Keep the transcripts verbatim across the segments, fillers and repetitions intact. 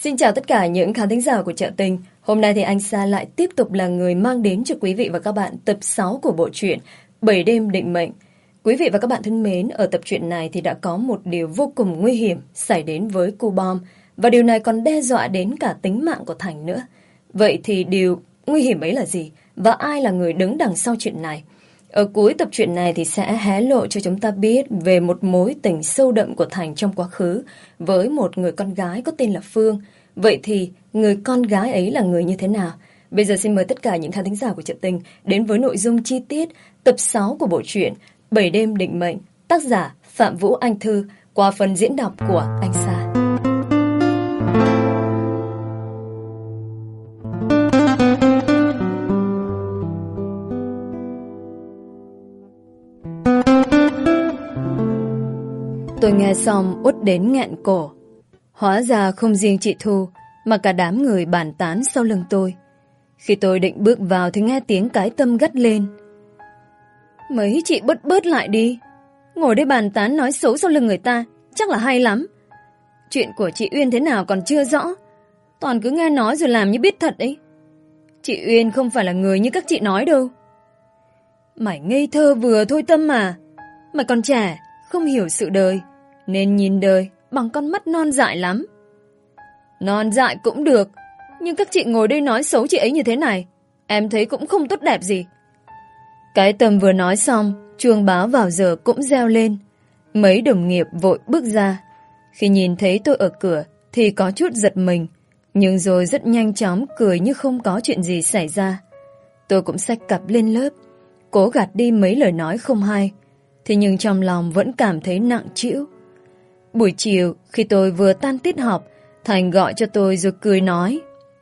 Xin chào tất cả những khán thính giả của Chợ Tình. Hôm nay thì anh Sa lại tiếp tục là người mang đến cho quý vị và các bạn tập sáu của bộ truyện Bảy đêm định mệnh. Quý vị và các bạn thân mến, ở tập truyện này thì đã có một điều vô cùng nguy hiểm xảy đến với cô bom, và điều này còn đe dọa đến cả tính mạng của Thành nữa. Vậy thì điều nguy hiểm ấy là gì? Và ai là người đứng đằng sau chuyện này? Ở cuối tập truyện này thì sẽ hé lộ cho chúng ta biết về một mối tình sâu đậm của Thành trong quá khứ với một người con gái có tên là Phương. Vậy thì người con gái ấy là người như thế nào? Bây giờ xin mời tất cả những khán thính giả của Chợ Tình đến với nội dung chi tiết tập sáu của bộ truyện Bảy đêm định mệnh, tác giả Phạm Vũ Anh Thư, qua phần diễn đọc của anh Sa. Tôi nghe xong uất đến nghẹn cổ. Hóa ra không riêng chị Thu mà cả đám người bàn tán sau lưng tôi. Khi tôi định bước vào thì nghe tiếng cái tâm gắt lên. Mấy chị bớt bớt lại đi. Ngồi đây bàn tán nói xấu sau lưng người ta chắc là hay lắm. Chuyện của chị Uyên thế nào còn chưa rõ, toàn cứ nghe nói rồi làm như biết thật ấy. Chị Uyên không phải là người như các chị nói đâu. Mày ngây thơ vừa thôi Tâm mà. Mày còn trẻ, không hiểu sự đời, nên nhìn đời bằng con mắt non dại lắm. Non dại cũng được, nhưng các chị ngồi đây nói xấu chị ấy như thế này, em thấy cũng không tốt đẹp gì. Cái Tâm vừa nói xong, chuông báo vào giờ cũng reo lên. Mấy đồng nghiệp vội bước ra. Khi nhìn thấy tôi ở cửa thì có chút giật mình, nhưng rồi rất nhanh chóng cười như không có chuyện gì xảy ra. Tôi cũng xách cặp lên lớp, cố gạt đi mấy lời nói không hay, thế nhưng trong lòng vẫn cảm thấy nặng trĩu. Buổi chiều, khi tôi vừa tan tiết học, Thành gọi cho tôi rồi cười nói.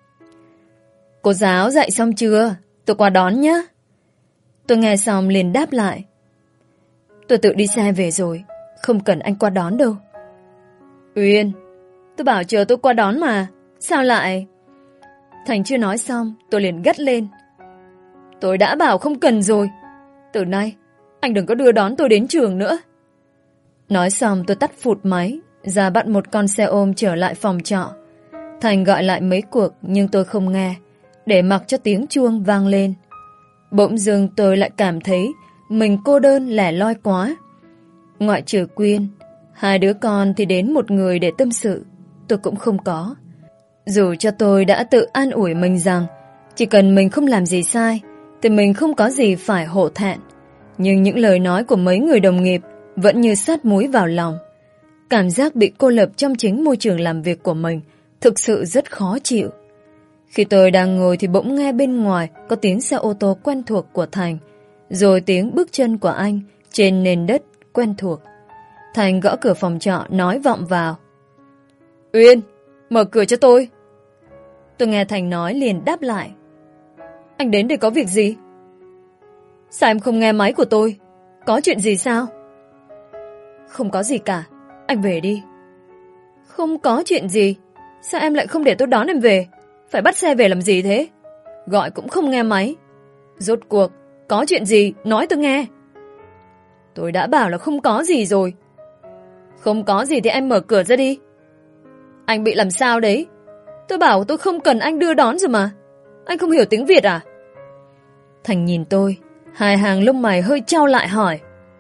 Cô giáo dạy xong chưa? Tôi qua đón nhé. Tôi nghe xong liền đáp lại. Tôi tự đi xe về rồi, không cần anh qua đón đâu. Uyên, tôi bảo chờ tôi qua đón mà, sao lại... Thành chưa nói xong, tôi liền gắt lên. Tôi đã bảo không cần rồi. Từ nay, anh đừng có đưa đón tôi đến trường nữa. Nói xong tôi tắt phụt máy, ra bắt một con xe ôm trở lại phòng trọ. Thành gọi lại mấy cuộc nhưng tôi không nghe, để mặc cho tiếng chuông vang lên. Bỗng dưng tôi lại cảm thấy mình cô đơn lẻ loi quá. Ngoại trừ Quyên, hai đứa con thì đến một người để tâm sự tôi cũng không có. Dù cho tôi đã tự an ủi mình rằng chỉ cần mình không làm gì sai thì mình không có gì phải hổ thẹn, nhưng những lời nói của mấy người đồng nghiệp vẫn như sát muối vào lòng. Cảm giác bị cô lập trong chính môi trường làm việc của mình thực sự rất khó chịu. Khi tôi đang ngồi thì bỗng nghe bên ngoài có tiếng xe ô tô quen thuộc của Thành, rồi tiếng bước chân của anh trên nền đất quen thuộc. Thành gõ cửa phòng trọ nói vọng vào. Uyên, mở cửa cho tôi. Tôi nghe Thành nói liền đáp lại. Anh đến đây có việc gì? Sao em không nghe máy của tôi? Có chuyện gì sao? Không có gì cả, anh về đi. Không có chuyện gì? Sao em lại không để tôi đón em về? Phải bắt xe về làm gì thế? Gọi cũng không nghe máy. Rốt cuộc, có chuyện gì? Nói tôi nghe. Tôi đã bảo là không có gì rồi. Không có gì thì em mở cửa ra đi. Anh bị làm sao đấy? Tôi bảo tôi không cần anh đưa đón rồi mà. Anh không hiểu tiếng Việt à? Thành nhìn tôi, hai hàng lông mày hơi chau lại hỏi.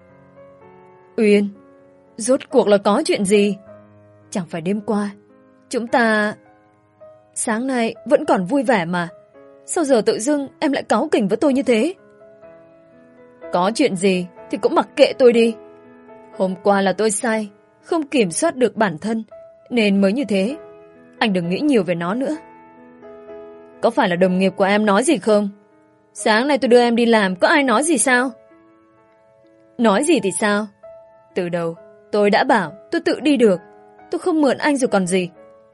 Uyên, rốt cuộc là có chuyện gì? Chẳng phải đêm qua chúng ta... Sáng nay vẫn còn vui vẻ mà, sao giờ tự dưng em lại cáu kỉnh với tôi như thế? Có chuyện gì thì cũng mặc kệ tôi đi. Hôm qua là tôi sai, không kiểm soát được bản thân nên mới như thế. Anh đừng nghĩ nhiều về nó nữa. Có phải là đồng nghiệp của em nói gì không? Sáng nay tôi đưa em đi làm, có ai nói gì sao? Nói gì thì sao? Từ đầu tôi đã bảo tôi tự đi được, tôi không mượn anh rồi còn gì.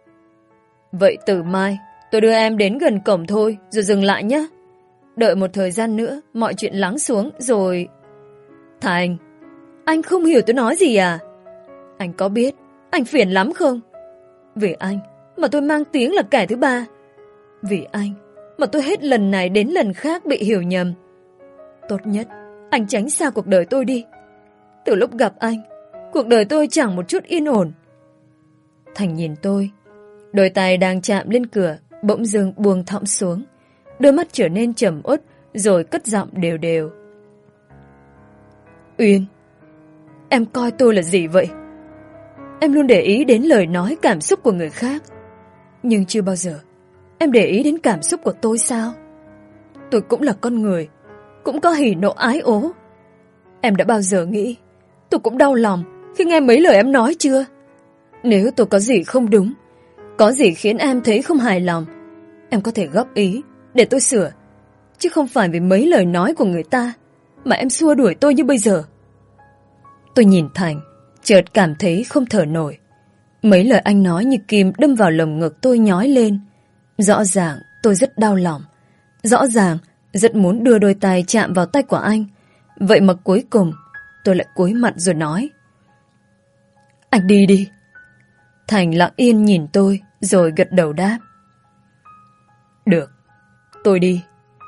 Vậy từ mai tôi đưa em đến gần cổng thôi rồi dừng lại nhé. Đợi một thời gian nữa mọi chuyện lắng xuống rồi... Thành, anh không hiểu tôi nói gì à? Anh có biết anh phiền lắm không? Vì anh mà tôi mang tiếng là kẻ thứ ba. Vì anh mà tôi hết lần này đến lần khác bị hiểu nhầm. Tốt nhất anh tránh xa cuộc đời tôi đi. Từ lúc gặp anh, cuộc đời tôi chẳng một chút yên ổn. Thành nhìn tôi, Đôi tay đang chạm lên cửa bỗng dưng buông thõng xuống. Đôi mắt trở nên trầm uất, rồi cất giọng đều đều. Uyên, em coi tôi là gì vậy? Em luôn để ý đến lời nói cảm xúc của người khác, nhưng chưa bao giờ em để ý đến cảm xúc của tôi sao? Tôi cũng là con người, cũng có hỉ nộ ái ố. Em đã bao giờ nghĩ tôi cũng đau lòng khi nghe mấy lời em nói chưa? Nếu tôi có gì không đúng, có gì khiến em thấy không hài lòng, em có thể góp ý để tôi sửa, chứ không phải vì mấy lời nói của người ta mà em xua đuổi tôi như bây giờ. Tôi nhìn Thành, chợt cảm thấy không thở nổi. Mấy lời anh nói như kim đâm vào lồng ngực tôi nhói lên. Rõ ràng tôi rất đau lòng, rõ ràng rất muốn đưa đôi tay chạm vào tay của anh. Vậy mà cuối cùng tôi lại cúi mặt rồi nói: Anh đi đi. Thành lặng yên nhìn tôi rồi gật đầu đáp: Được, tôi đi.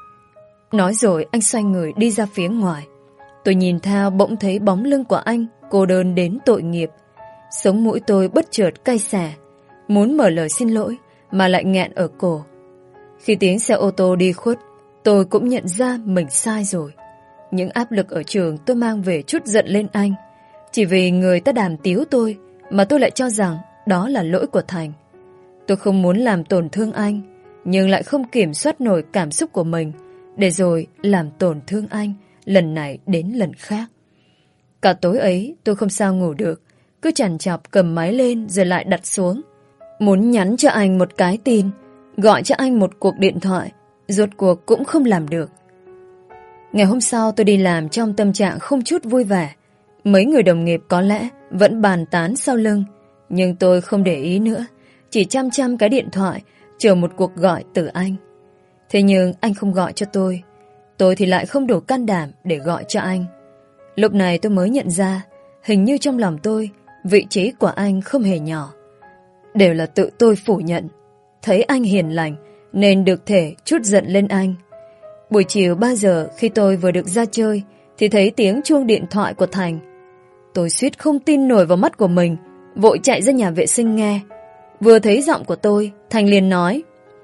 Nói rồi anh xoay người đi ra phía ngoài. Tôi nhìn theo bỗng thấy bóng lưng của anh cô đơn đến tội nghiệp. Sống mũi tôi bất chợt cay xè, muốn mở lời xin lỗi mà lại nghẹn ở cổ. Khi tiếng xe ô tô đi khuất, tôi cũng nhận ra mình sai rồi. Những áp lực ở trường tôi mang về chút giận lên anh. Chỉ vì người ta đàm tiếu tôi mà tôi lại cho rằng đó là lỗi của Thành. Tôi không muốn làm tổn thương anh, nhưng lại không kiểm soát nổi cảm xúc của mình, để rồi làm tổn thương anh lần này đến lần khác. Cả tối ấy tôi không sao ngủ được, cứ chằn chọc cầm máy lên rồi lại đặt xuống. Muốn nhắn cho anh một cái tin, gọi cho anh một cuộc điện thoại, rốt cuộc cũng không làm được. Ngày hôm sau tôi đi làm trong tâm trạng không chút vui vẻ. Mấy người đồng nghiệp có lẽ vẫn bàn tán sau lưng, nhưng tôi không để ý nữa, chỉ chăm chăm cái điện thoại chờ một cuộc gọi từ anh. Thế nhưng anh không gọi cho tôi, tôi thì lại không đủ can đảm để gọi cho anh. Lúc này tôi mới nhận ra, hình như trong lòng tôi, vị trí của anh không hề nhỏ. Đều là tự tôi phủ nhận. Thấy anh hiền lành nên được thể chút giận lên anh. Buổi chiều ba giờ khi tôi vừa được ra chơi thì thấy tiếng chuông điện thoại của Thành. Tôi suýt không tin nổi vào mắt của mình, vội chạy ra nhà vệ sinh nghe. Vừa thấy giọng của tôi, Thành liền nói: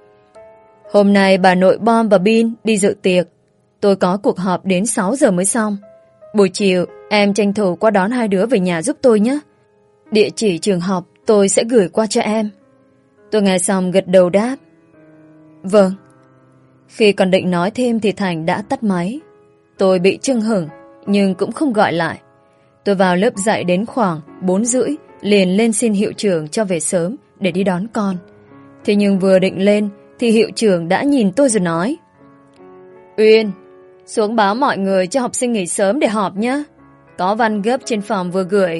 Hôm nay bà nội Bom và Bin đi dự tiệc. Tôi có cuộc họp đến sáu giờ mới xong. Buổi chiều em tranh thủ qua đón hai đứa về nhà giúp tôi nhé. Địa chỉ trường học tôi sẽ gửi qua cho em. Tôi nghe xong gật đầu đáp: Vâng. Khi còn định nói thêm thì Thành đã tắt máy. Tôi bị chưng hửng nhưng cũng không gọi lại. Tôi vào lớp dạy đến khoảng bốn rưỡi, liền lên xin hiệu trưởng cho về sớm để đi đón con. Thế nhưng vừa định lên thì hiệu trưởng đã nhìn tôi rồi nói: Uyên, xuống báo mọi người cho học sinh nghỉ sớm để họp nhé. Có văn gấp trên phòng vừa gửi.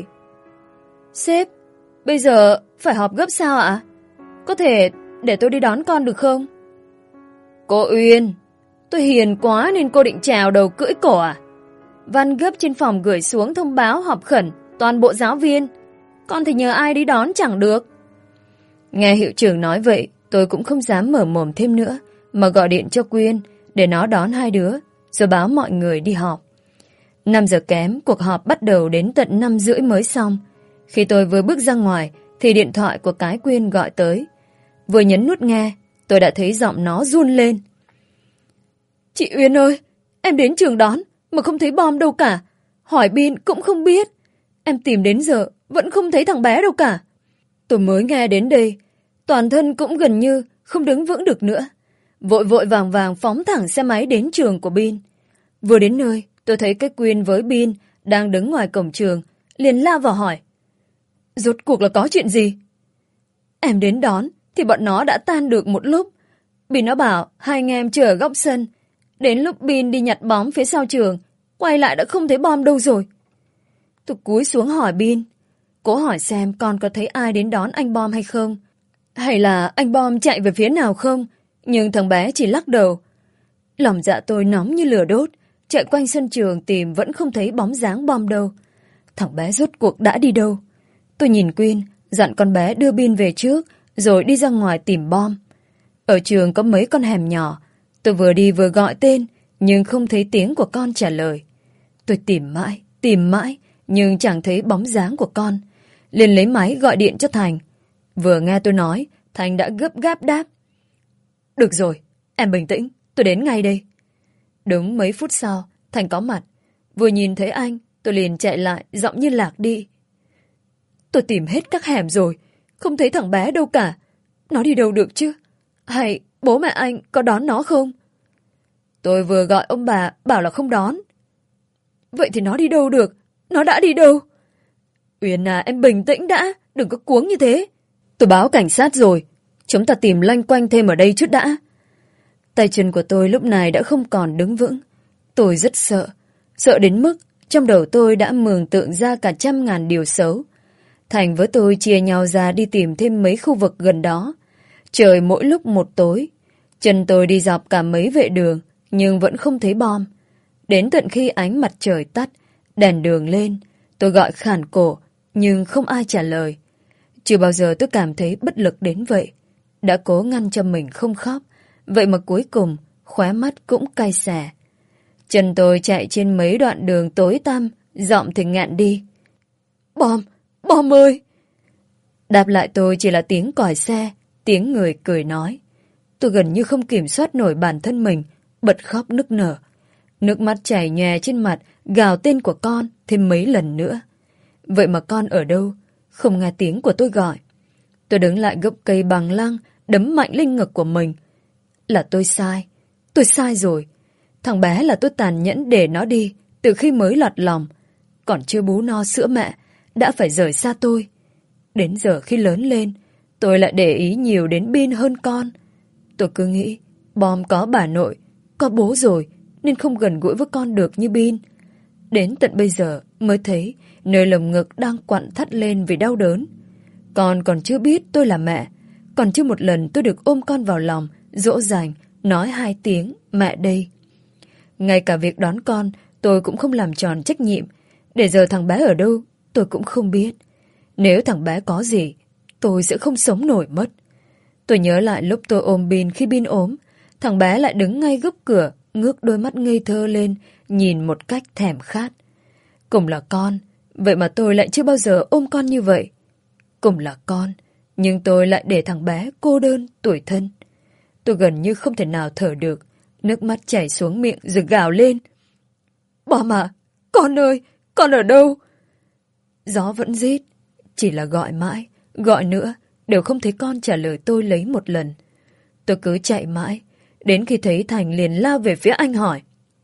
Sếp, bây giờ phải họp gấp sao ạ? Có thể để tôi đi đón con được không? Cô Uyên, tôi hiền quá nên cô định trèo đầu cưỡi cổ à? Văn gấp trên phòng gửi xuống thông báo họp khẩn toàn bộ giáo viên. Con thì nhờ ai đi đón chẳng được. Nghe hiệu trưởng nói vậy, tôi cũng không dám mở mồm thêm nữa, mà gọi điện cho Quyên để nó đón hai đứa, rồi báo mọi người đi họp. Năm giờ kém, cuộc họp bắt đầu đến tận năm rưỡi mới xong. Khi tôi vừa bước ra ngoài, thì điện thoại của cái Quyên gọi tới. Vừa nhấn nút nghe, tôi đã thấy giọng nó run lên. Chị Uyên ơi, em đến trường đón, mà không thấy Bom đâu cả. Hỏi Bin cũng không biết. Em tìm đến giờ, vẫn không thấy thằng bé đâu cả. Tôi mới nghe đến đây, toàn thân cũng gần như không đứng vững được nữa. Vội vội vàng vàng phóng thẳng xe máy đến trường của Bin. Vừa đến nơi, tôi thấy cái Quyên với Bin đang đứng ngoài cổng trường, liền lao vào hỏi: Rốt cuộc là có chuyện gì? Em đến đón thì bọn nó đã tan được một lúc. Bin nó bảo hai anh em chờ ở góc sân. Đến lúc Bin đi nhặt bóng phía sau trường, quay lại đã không thấy Bom đâu rồi. Tôi cúi xuống hỏi Bin, cố hỏi xem con có thấy ai đến đón anh Bom hay không, hay là anh Bom chạy về phía nào không. Nhưng thằng bé chỉ lắc đầu. Lòng dạ tôi nóng như lửa đốt, chạy quanh sân trường tìm vẫn không thấy bóng dáng Bom đâu. Thằng bé rốt cuộc đã đi đâu? Tôi nhìn Quyên, dặn con bé đưa Bin về trước, rồi đi ra ngoài tìm Bom. Ở trường có mấy con hẻm nhỏ, tôi vừa đi vừa gọi tên, nhưng không thấy tiếng của con trả lời. Tôi tìm mãi, tìm mãi, nhưng chẳng thấy bóng dáng của con. Liền lấy máy gọi điện cho Thành. Vừa nghe tôi nói, Thành đã gấp gáp đáp. Được rồi, em bình tĩnh, tôi đến ngay đây. Đúng mấy phút sau, Thành có mặt. Vừa nhìn thấy anh, tôi liền chạy lại, giọng như lạc đi. Tôi tìm hết các hẻm rồi, không thấy thằng bé đâu cả. Nó đi đâu được chứ? Hay bố mẹ anh có đón nó không? Tôi vừa gọi ông bà bảo là không đón. Vậy thì nó đi đâu được? Nó đã đi đâu? Uyên à, em bình tĩnh đã, đừng có cuống như thế. Tôi báo cảnh sát rồi, chúng ta tìm loanh quanh thêm ở đây chút đã. Tay chân của tôi lúc này đã không còn đứng vững. Tôi rất sợ, sợ đến mức trong đầu tôi đã mường tượng ra cả trăm ngàn điều xấu. Thành với tôi chia nhau ra đi tìm thêm mấy khu vực gần đó. Trời mỗi lúc một tối. Chân tôi đi dọc cả mấy vệ đường, nhưng vẫn không thấy bom. Đến tận khi ánh mặt trời tắt, đèn đường lên, tôi gọi khản cổ, nhưng không ai trả lời. Chưa bao giờ tôi cảm thấy bất lực đến vậy. Đã cố ngăn cho mình không khóc, vậy mà cuối cùng, khóe mắt cũng cay xè. Chân tôi chạy trên mấy đoạn đường tối tăm, giọng thì ngạn đi. Bom, bom ơi! Đáp lại tôi chỉ là tiếng còi xe, tiếng người cười nói. Tôi gần như không kiểm soát nổi bản thân mình, bật khóc nức nở. Nước mắt chảy nhòe trên mặt, gào tên của con thêm mấy lần nữa. Vậy mà con ở đâu? Không nghe tiếng của tôi gọi. Tôi đứng lại gốc cây bằng lăng, đấm mạnh lên ngực của mình. Là tôi sai. Tôi sai rồi. Thằng bé là tôi tàn nhẫn để nó đi từ khi mới lọt lòng. Còn chưa bú no sữa mẹ, đã phải rời xa tôi. Đến giờ khi lớn lên, tôi lại để ý nhiều đến Bin hơn con. Tôi cứ nghĩ, Bom có bà nội, có bố rồi, nên không gần gũi với con được như Bin. Đến tận bây giờ mới thấy nơi lồng ngực đang quặn thắt lên vì đau đớn. Con còn chưa biết tôi là mẹ, còn chưa một lần tôi được ôm con vào lòng, dỗ dành, nói hai tiếng mẹ đây. Ngay cả việc đón con, tôi cũng không làm tròn trách nhiệm. Để giờ thằng bé ở đâu, tôi cũng không biết. Nếu thằng bé có gì, tôi sẽ không sống nổi mất. Tôi nhớ lại lúc tôi ôm Bin khi Bin ốm, thằng bé lại đứng ngay góc cửa, ngước đôi mắt ngây thơ lên, nhìn một cách thèm khát. Cùng là con, vậy mà tôi lại chưa bao giờ ôm con như vậy. Cùng là con, nhưng tôi lại để thằng bé cô đơn, tủi thân. Tôi gần như không thể nào thở được, nước mắt chảy xuống miệng rồi gào lên. Bom à, con ơi, con ở đâu? Gió vẫn rít, chỉ là gọi mãi, gọi nữa, đều không thấy con trả lời tôi lấy một lần. Tôi cứ chạy mãi, đến khi thấy Thành liền lao về phía anh hỏi.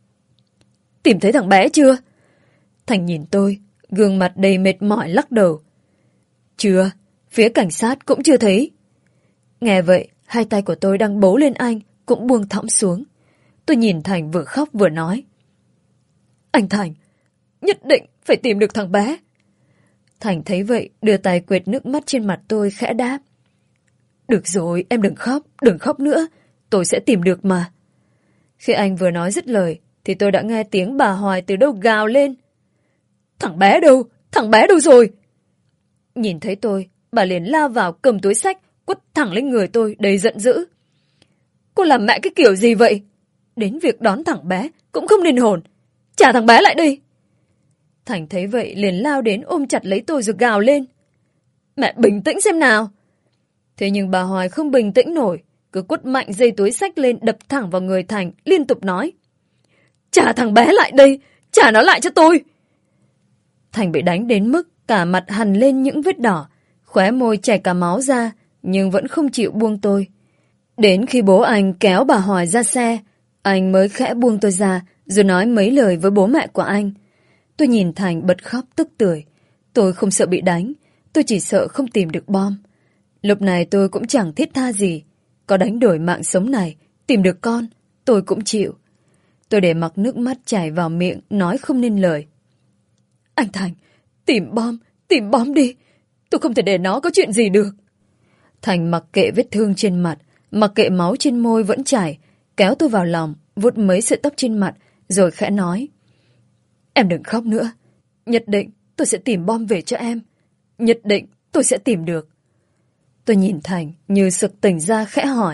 Tìm thấy thằng bé chưa? Thành nhìn tôi, gương mặt đầy mệt mỏi lắc đầu. Chưa, phía cảnh sát cũng chưa thấy. Nghe vậy, hai tay của tôi đang bấu lên anh, cũng buông thõng xuống. Tôi nhìn Thành vừa khóc vừa nói. Anh Thành, nhất định phải tìm được thằng bé. Thành thấy vậy, đưa tay quệt nước mắt trên mặt tôi khẽ đáp. Được rồi, em đừng khóc, đừng khóc nữa, tôi sẽ tìm được mà. Khi anh vừa nói dứt lời, thì tôi đã nghe tiếng bà Hoài từ đâu gào lên. Thằng bé đâu? Thằng bé đâu rồi? Nhìn thấy tôi, bà liền lao vào cầm túi xách, quất thẳng lên người tôi đầy giận dữ. Cô làm mẹ cái kiểu gì vậy? Đến việc đón thằng bé cũng không nên hồn. Trả thằng bé lại đây. Thành thấy vậy liền lao đến ôm chặt lấy tôi rồi gào lên. Mẹ bình tĩnh xem nào. Thế nhưng bà Hoài không bình tĩnh nổi, cứ quất mạnh dây túi xách lên đập thẳng vào người Thành, liên tục nói. Trả thằng bé lại đây, trả nó lại cho tôi. Thành bị đánh đến mức cả mặt hằn lên những vết đỏ, khóe môi chảy cả máu ra, nhưng vẫn không chịu buông tôi. Đến khi bố anh kéo bà Hoài ra xe, anh mới khẽ buông tôi ra, rồi nói mấy lời với bố mẹ của anh. Tôi nhìn Thành bật khóc tức tưởi. Tôi không sợ bị đánh, tôi chỉ sợ không tìm được bom. Lúc này tôi cũng chẳng thiết tha gì. Có đánh đổi mạng sống này, tìm được con, tôi cũng chịu. Tôi để mặc nước mắt chảy vào miệng, nói không nên lời. Anh Thành, tìm bom, tìm bom đi. Tôi không thể để nó có chuyện gì được. Thành mặc kệ vết thương trên mặt, mặc kệ máu trên môi vẫn chảy, kéo tôi vào lòng, vuốt mấy sợi tóc trên mặt, rồi khẽ nói. Em đừng khóc nữa. Nhất định tôi sẽ tìm bom về cho em. Nhất định tôi sẽ tìm được. Tôi nhìn Thành như sực tỉnh ra khẽ hỏi.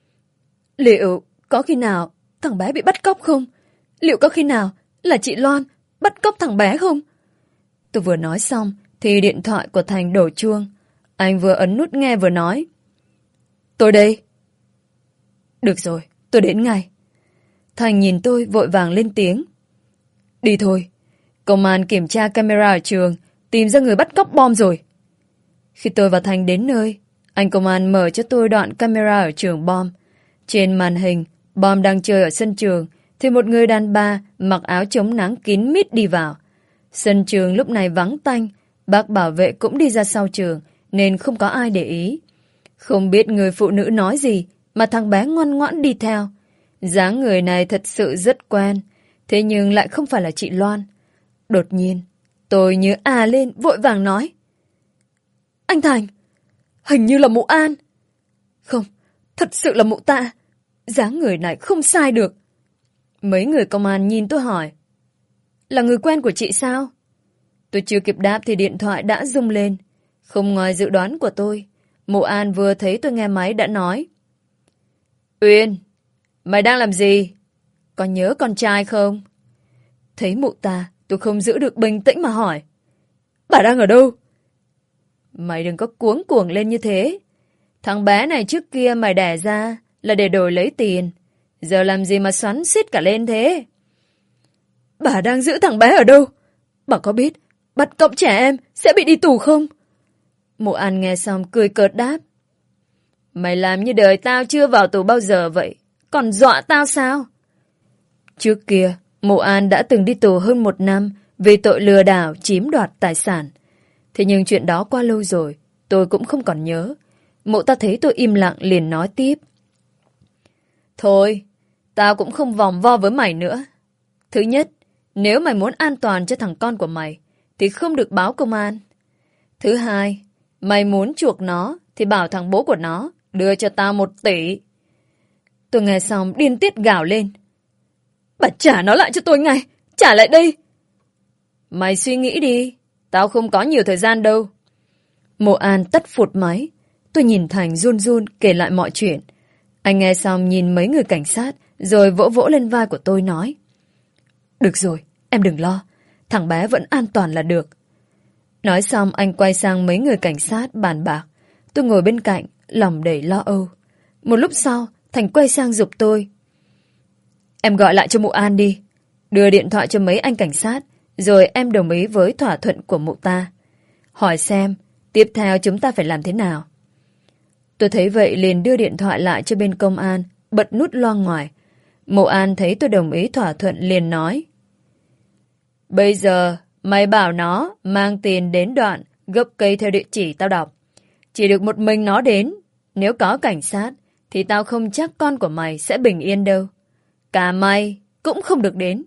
Liệu có khi nào thằng bé bị bắt cóc không? Liệu có khi nào là chị Loan bắt cóc thằng bé không? Tôi vừa nói xong thì điện thoại của Thành đổ chuông. Anh vừa ấn nút nghe vừa nói. Tôi đây. Được rồi, tôi đến ngay. Thành nhìn tôi vội vàng lên tiếng. Đi thôi. Công an kiểm tra camera ở trường, tìm ra người bắt cóc bom rồi. Khi tôi và Thành đến nơi, anh công an mở cho tôi đoạn camera ở trường bom. Trên màn hình, bom đang chơi ở sân trường, thì một người đàn bà mặc áo chống nắng kín mít đi vào. Sân trường lúc này vắng tanh, bác bảo vệ cũng đi ra sau trường, nên không có ai để ý. Không biết người phụ nữ nói gì, mà thằng bé ngoan ngoãn đi theo. Dáng người này thật sự rất quen, thế nhưng lại không phải là chị Loan. Đột nhiên, tôi như à lên, vội vàng nói. Anh Thành, hình như là mụ An. Không, thật sự là mụ Tạ. Dáng người này không sai được. Mấy người công an nhìn tôi hỏi. Là người quen của chị sao? Tôi chưa kịp đáp thì điện thoại đã rung lên. Không ngoài dự đoán của tôi, mụ An vừa thấy tôi nghe máy đã nói. Uyên, mày đang làm gì? Có nhớ con trai không? Thấy mụ ta, tôi không giữ được bình tĩnh mà hỏi. Bà đang ở đâu? Mày đừng có cuống cuồng lên như thế. Thằng bé này trước kia mày đẻ ra là để đổi lấy tiền. Giờ làm gì mà xoắn xít cả lên thế? Bà đang giữ thằng bé ở đâu? Bà có biết bắt cóc trẻ em sẽ bị đi tù không? Mụ An nghe xong cười cợt đáp. Mày làm như đời tao chưa vào tù bao giờ vậy, còn dọa tao sao? Trước kia, mụ An đã từng đi tù hơn một năm vì tội lừa đảo chiếm đoạt tài sản. Thế nhưng chuyện đó qua lâu rồi, tôi cũng không còn nhớ. Mụ ta thấy tôi im lặng liền nói tiếp. Thôi, tao cũng không vòng vo với mày nữa. Thứ nhất, nếu mày muốn an toàn cho thằng con của mày, thì không được báo công an. Thứ hai, mày muốn chuộc nó, thì bảo thằng bố của nó đưa cho tao một tỷ. Tôi nghe xong điên tiết gào lên. Bà trả nó lại cho tôi ngay, trả lại đây. Mày suy nghĩ đi, tao không có nhiều thời gian đâu. Mộ An tắt phụt máy. Tôi nhìn Thành run run kể lại mọi chuyện. Anh nghe xong nhìn mấy người cảnh sát, rồi vỗ vỗ lên vai của tôi nói. Được rồi, em đừng lo, thằng bé vẫn an toàn là được. Nói xong anh quay sang mấy người cảnh sát bàn bạc. Tôi ngồi bên cạnh, lòng đầy lo âu. Một lúc sau, Thành quay sang giục tôi. Em gọi lại cho mụ An đi. Đưa điện thoại cho mấy anh cảnh sát, rồi em đồng ý với thỏa thuận của mụ ta. Hỏi xem, tiếp theo chúng ta phải làm thế nào. Tôi thấy vậy liền đưa điện thoại lại cho bên công an, bật nút loa ngoài. Mụ An thấy tôi đồng ý thỏa thuận liền nói. Bây giờ, mày bảo nó mang tiền đến đoạn gốc cây theo địa chỉ tao đọc. Chỉ được một mình nó đến. Nếu có cảnh sát, thì tao không chắc con của mày sẽ bình yên đâu. Cả mày cũng không được đến.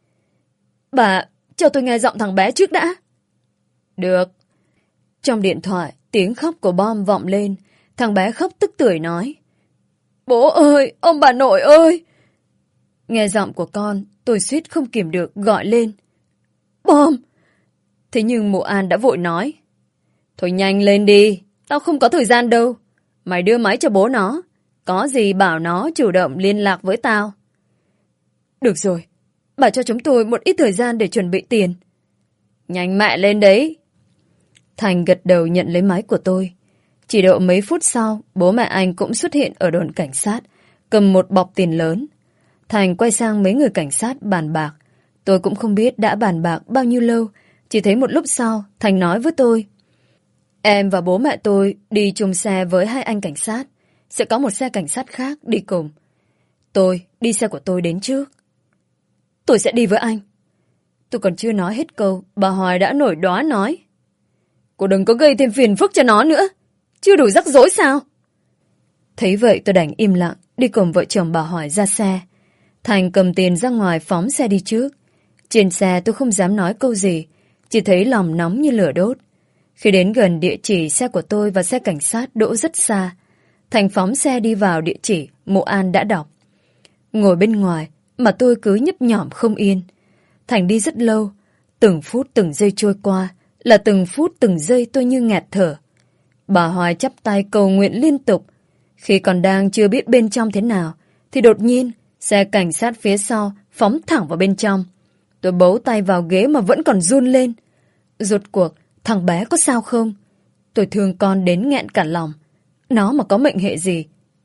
Bà, cho tôi nghe giọng thằng bé trước đã. Được. Trong điện thoại, tiếng khóc của Bom vọng lên. Thằng bé khóc tức tưởi nói. Bố ơi, ông bà nội ơi. Nghe giọng của con, tôi suýt không kìm được gọi lên. Bom. Thế nhưng mụ An đã vội nói. Thôi nhanh lên đi, tao không có thời gian đâu. Mày đưa máy cho bố nó. Có gì bảo nó chủ động liên lạc với tao. Được rồi, bà cho chúng tôi một ít thời gian để chuẩn bị tiền. Nhanh mẹ lên đấy. Thành gật đầu nhận lấy máy của tôi. Chỉ độ mấy phút sau, bố mẹ anh cũng xuất hiện ở đồn cảnh sát, cầm một bọc tiền lớn. Thành quay sang mấy người cảnh sát bàn bạc. Tôi cũng không biết đã bàn bạc bao nhiêu lâu, chỉ thấy một lúc sau, Thành nói với tôi. Em và bố mẹ tôi đi chung xe với hai anh cảnh sát. Sẽ có một xe cảnh sát khác đi cùng. Tôi đi xe của tôi đến trước. Tôi sẽ đi với anh. Tôi còn chưa nói hết câu, bà Hoài đã nổi đoá nói. Cô đừng có gây thêm phiền phức cho nó nữa. Chưa đủ rắc rối sao? Thấy vậy tôi đành im lặng, đi cùng vợ chồng bà Hoài ra xe. Thành cầm tiền ra ngoài phóng xe đi trước. Trên xe tôi không dám nói câu gì, chỉ thấy lòng nóng như lửa đốt. Khi đến gần địa chỉ xe của tôi và xe cảnh sát đỗ rất xa, Thành phóng xe đi vào địa chỉ mụ An đã đọc. Ngồi bên ngoài mà tôi cứ nhấp nhỏm không yên. Thành đi rất lâu, từng phút từng giây trôi qua là từng phút từng giây tôi như nghẹt thở. Bà Hoài chắp tay cầu nguyện liên tục. Khi còn đang chưa biết bên trong thế nào, thì đột nhiên xe cảnh sát phía sau phóng thẳng vào bên trong. Tôi bấu tay vào ghế mà vẫn còn run lên. Rốt cuộc, thằng bé có sao không? Tôi thương con đến nghẹn cả lòng. Nó mà có mệnh hệ gì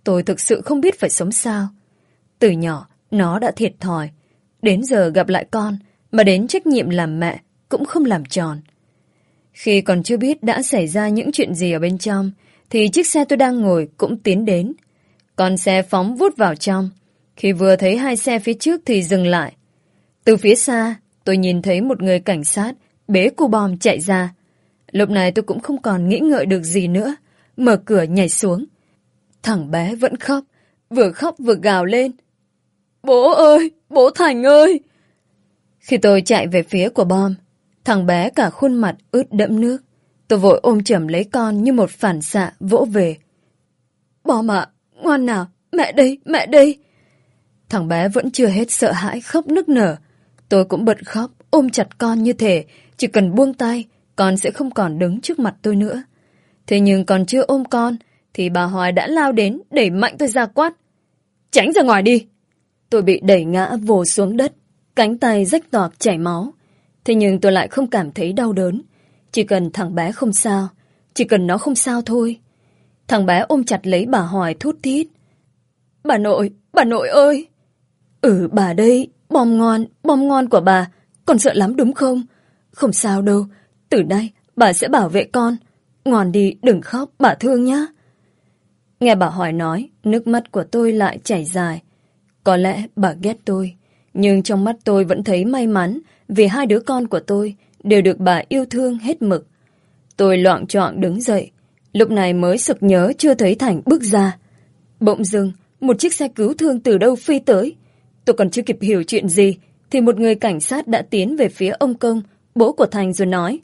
tôi thực sự không biết phải sống sao. Từ nhỏ, nó đã thiệt thòi. Đến giờ gặp lại con, mà đến trách nhiệm làm mẹ cũng không làm tròn. Khi còn chưa biết đã xảy ra những chuyện gì ở bên trong, thì chiếc xe tôi đang ngồi cũng tiến đến. Con xe phóng vút vào trong. Khi vừa thấy hai xe phía trước thì dừng lại. Từ phía xa, tôi nhìn thấy một người cảnh sát bế cu bom chạy ra. Lúc này tôi cũng không còn nghĩ ngợi được gì nữa. Mở cửa nhảy xuống. Thằng bé vẫn khóc, vừa khóc vừa gào lên. Bố ơi, bố Thành ơi! Khi tôi chạy về phía của bom, thằng bé cả khuôn mặt ướt đẫm nước. Tôi vội ôm chầm lấy con như một phản xạ vỗ về. Bom ạ, ngoan nào, mẹ đây, mẹ đây! Thằng bé vẫn chưa hết sợ hãi khóc nức nở. Tôi cũng bật khóc, ôm chặt con như thể chỉ cần buông tay, con sẽ không còn đứng trước mặt tôi nữa. Thế nhưng còn chưa ôm con, thì bà Hoài đã lao đến đẩy mạnh tôi ra quát. Tránh ra ngoài đi! Tôi bị đẩy ngã vồ xuống đất, cánh tay rách toạc chảy máu. Thế nhưng tôi lại không cảm thấy đau đớn. Chỉ cần thằng bé không sao, chỉ cần nó không sao thôi. Thằng bé ôm chặt lấy bà Hoài thút thít. Bà nội, bà nội ơi! Ừ, bà đây, bom ngon, bom ngon của bà. Con sợ lắm đúng không? Không sao đâu, từ nay bà sẽ bảo vệ con. Ngoan đi, đừng khóc, bà thương nhá. Nghe bà Hoài nói, nước mắt của tôi lại chảy dài. Có lẽ bà ghét tôi, nhưng trong mắt tôi vẫn thấy may mắn vì hai đứa con của tôi đều được bà yêu thương hết mực. Tôi loạng choạng đứng dậy, lúc này mới sực nhớ chưa thấy Thành bước ra. Bỗng dưng, một chiếc xe cứu thương từ đâu phi tới. Tôi còn chưa kịp hiểu chuyện gì, thì một người cảnh sát đã tiến về phía ông Công, bố của Thành rồi nói.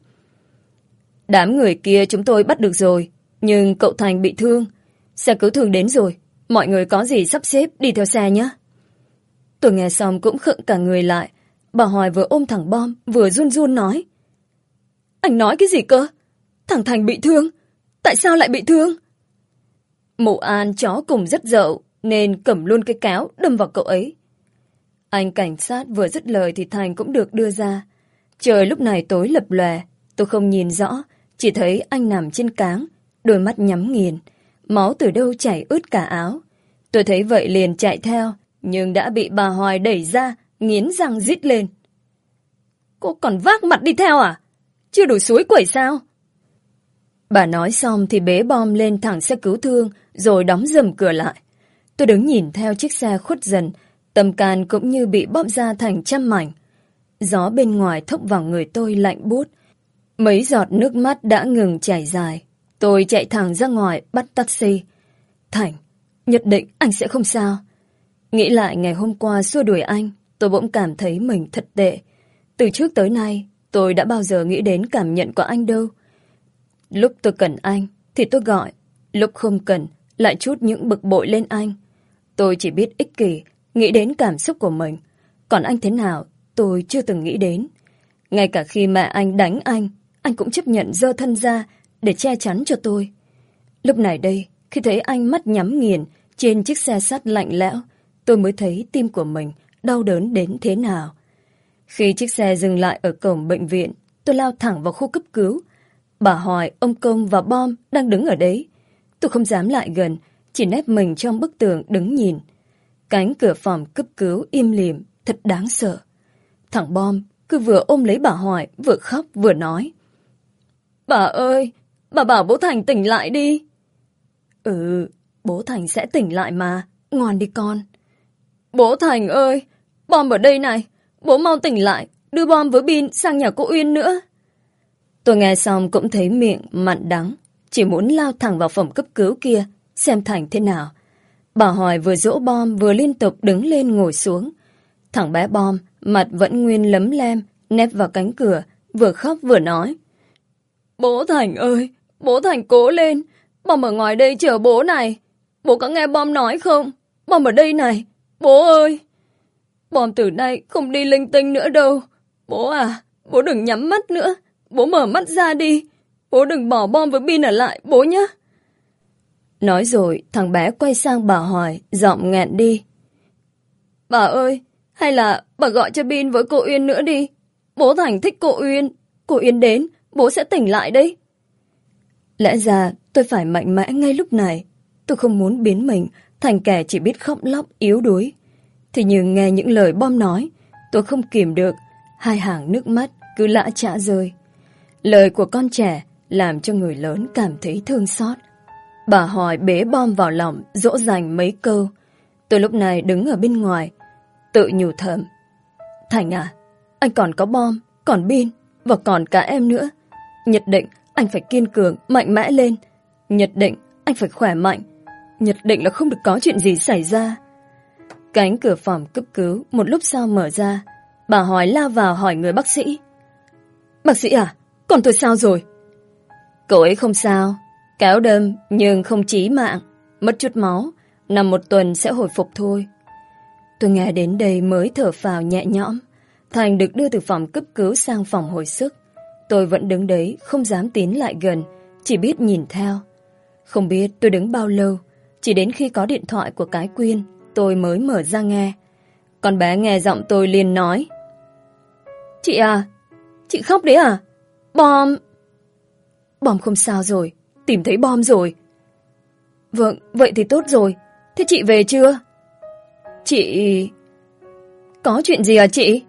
Đám người kia chúng tôi bắt được rồi, nhưng cậu Thành bị thương. Xe cứu thương đến rồi, mọi người có gì sắp xếp đi theo xe nhé. Tôi nghe xong cũng khựng cả người lại. Bà Hoài vừa ôm thằng bom, vừa run run nói. Anh nói cái gì cơ? Thằng Thành bị thương? Tại sao lại bị thương? Mụ An chó cùng rất dậu, nên cầm luôn cái kéo đâm vào cậu ấy. Anh cảnh sát vừa dứt lời thì Thành cũng được đưa ra. Trời lúc này tối lập lòe, tôi không nhìn rõ, chỉ thấy anh nằm trên cáng, đôi mắt nhắm nghiền, máu từ đâu chảy ướt cả áo. Tôi thấy vậy liền chạy theo, nhưng đã bị bà Hoài đẩy ra, nghiến răng rít lên. Cô còn vác mặt đi theo à? Chưa đủ suối quẩy sao? Bà nói xong thì bế bom lên thẳng xe cứu thương, rồi đóng rầm cửa lại. Tôi đứng nhìn theo chiếc xe khuất dần, tâm can cũng như bị bóp ra thành trăm mảnh. Gió bên ngoài thốc vào người tôi lạnh buốt. Mấy giọt nước mắt đã ngừng chảy dài. Tôi chạy thẳng ra ngoài bắt taxi. Thành, nhất định anh sẽ không sao. Nghĩ lại ngày hôm qua xua đuổi anh, tôi bỗng cảm thấy mình thật tệ. Từ trước tới nay, tôi đã bao giờ nghĩ đến cảm nhận của anh đâu. Lúc tôi cần anh, thì tôi gọi. Lúc không cần, lại chút những bực bội lên anh. Tôi chỉ biết ích kỷ, nghĩ đến cảm xúc của mình. Còn anh thế nào, tôi chưa từng nghĩ đến. Ngay cả khi mẹ anh đánh anh, anh cũng chấp nhận giơ thân ra để che chắn cho tôi. Lúc này đây, khi thấy anh mắt nhắm nghiền trên chiếc xe sắt lạnh lẽo, tôi mới thấy tim của mình đau đớn đến thế nào. Khi chiếc xe dừng lại ở cổng bệnh viện, tôi lao thẳng vào khu cấp cứu. Bà Hoài, ông Công và Bom đang đứng ở đấy. Tôi không dám lại gần, chỉ nép mình trong bức tường đứng nhìn. Cánh cửa phòng cấp cứu im lìm, thật đáng sợ. Thằng Bom cứ vừa ôm lấy bà Hoài, vừa khóc vừa nói. Bà ơi, bà bảo bố Thành tỉnh lại đi. Ừ, bố Thành sẽ tỉnh lại mà, ngoan đi con. Bố Thành ơi, Bom ở đây này, bố mau tỉnh lại, đưa Bom với Bin sang nhà cô Uyên nữa. Tôi nghe xong cũng thấy miệng mặn đắng, chỉ muốn lao thẳng vào phòng cấp cứu kia, xem Thành thế nào. Bà Hoài vừa dỗ Bom vừa liên tục đứng lên ngồi xuống. Thằng bé Bom, mặt vẫn nguyên lấm lem, nép vào cánh cửa, vừa khóc vừa nói. Bố Thành ơi, bố Thành cố lên, Bom ở ngoài đây chờ bố này. Bố có nghe Bom nói không? Bom ở đây này, bố ơi. Bom từ nay không đi linh tinh nữa đâu. Bố à, bố đừng nhắm mắt nữa, bố mở mắt ra đi. Bố đừng bỏ Bom với Bin ở lại, bố nhé. Nói rồi, thằng bé quay sang bà Hoài, giọng nghẹn đi. Bà ơi, hay là bà gọi cho Bin với cô Uyên nữa đi. Bố Thành thích cô Uyên, cô Uyên đến, bố sẽ tỉnh lại đấy. Lẽ ra tôi phải mạnh mẽ ngay lúc này. Tôi không muốn biến mình thành kẻ chỉ biết khóc lóc yếu đuối. Thì nhưng nghe những lời bom nói, tôi không kìm được, hai hàng nước mắt cứ lã chã rơi. Lời của con trẻ làm cho người lớn cảm thấy thương xót. Bà hỏi bế bom vào lòng, dỗ dành mấy câu. Tôi lúc này đứng ở bên ngoài, tự nhủ thầm. Thành à, anh còn có bom, còn pin và còn cả em nữa. Nhất định anh phải kiên cường, mạnh mẽ lên. Nhất định anh phải khỏe mạnh. Nhất định là không được có chuyện gì xảy ra. Cánh cửa phòng cấp cứu một lúc sau mở ra. Bà hỏi lao vào hỏi người bác sĩ. Bác sĩ à, còn tôi sao rồi? Cậu ấy không sao, kéo đâm nhưng không chí mạng, mất chút máu, nằm một tuần sẽ hồi phục thôi. Tôi nghe đến đây mới thở phào nhẹ nhõm. Thành được đưa từ phòng cấp cứu sang phòng hồi sức. Tôi vẫn đứng đấy, không dám tiến lại gần, chỉ biết nhìn theo. Không biết tôi đứng bao lâu, chỉ đến khi có điện thoại của cái Quyên, tôi mới mở ra nghe. Con bé nghe giọng tôi liền nói. Chị à, chị khóc đấy à? Bom... Bom không sao rồi, tìm thấy bom rồi. Vâng, vậy thì tốt rồi. Thế chị về chưa? Chị... Có chuyện gì à chị?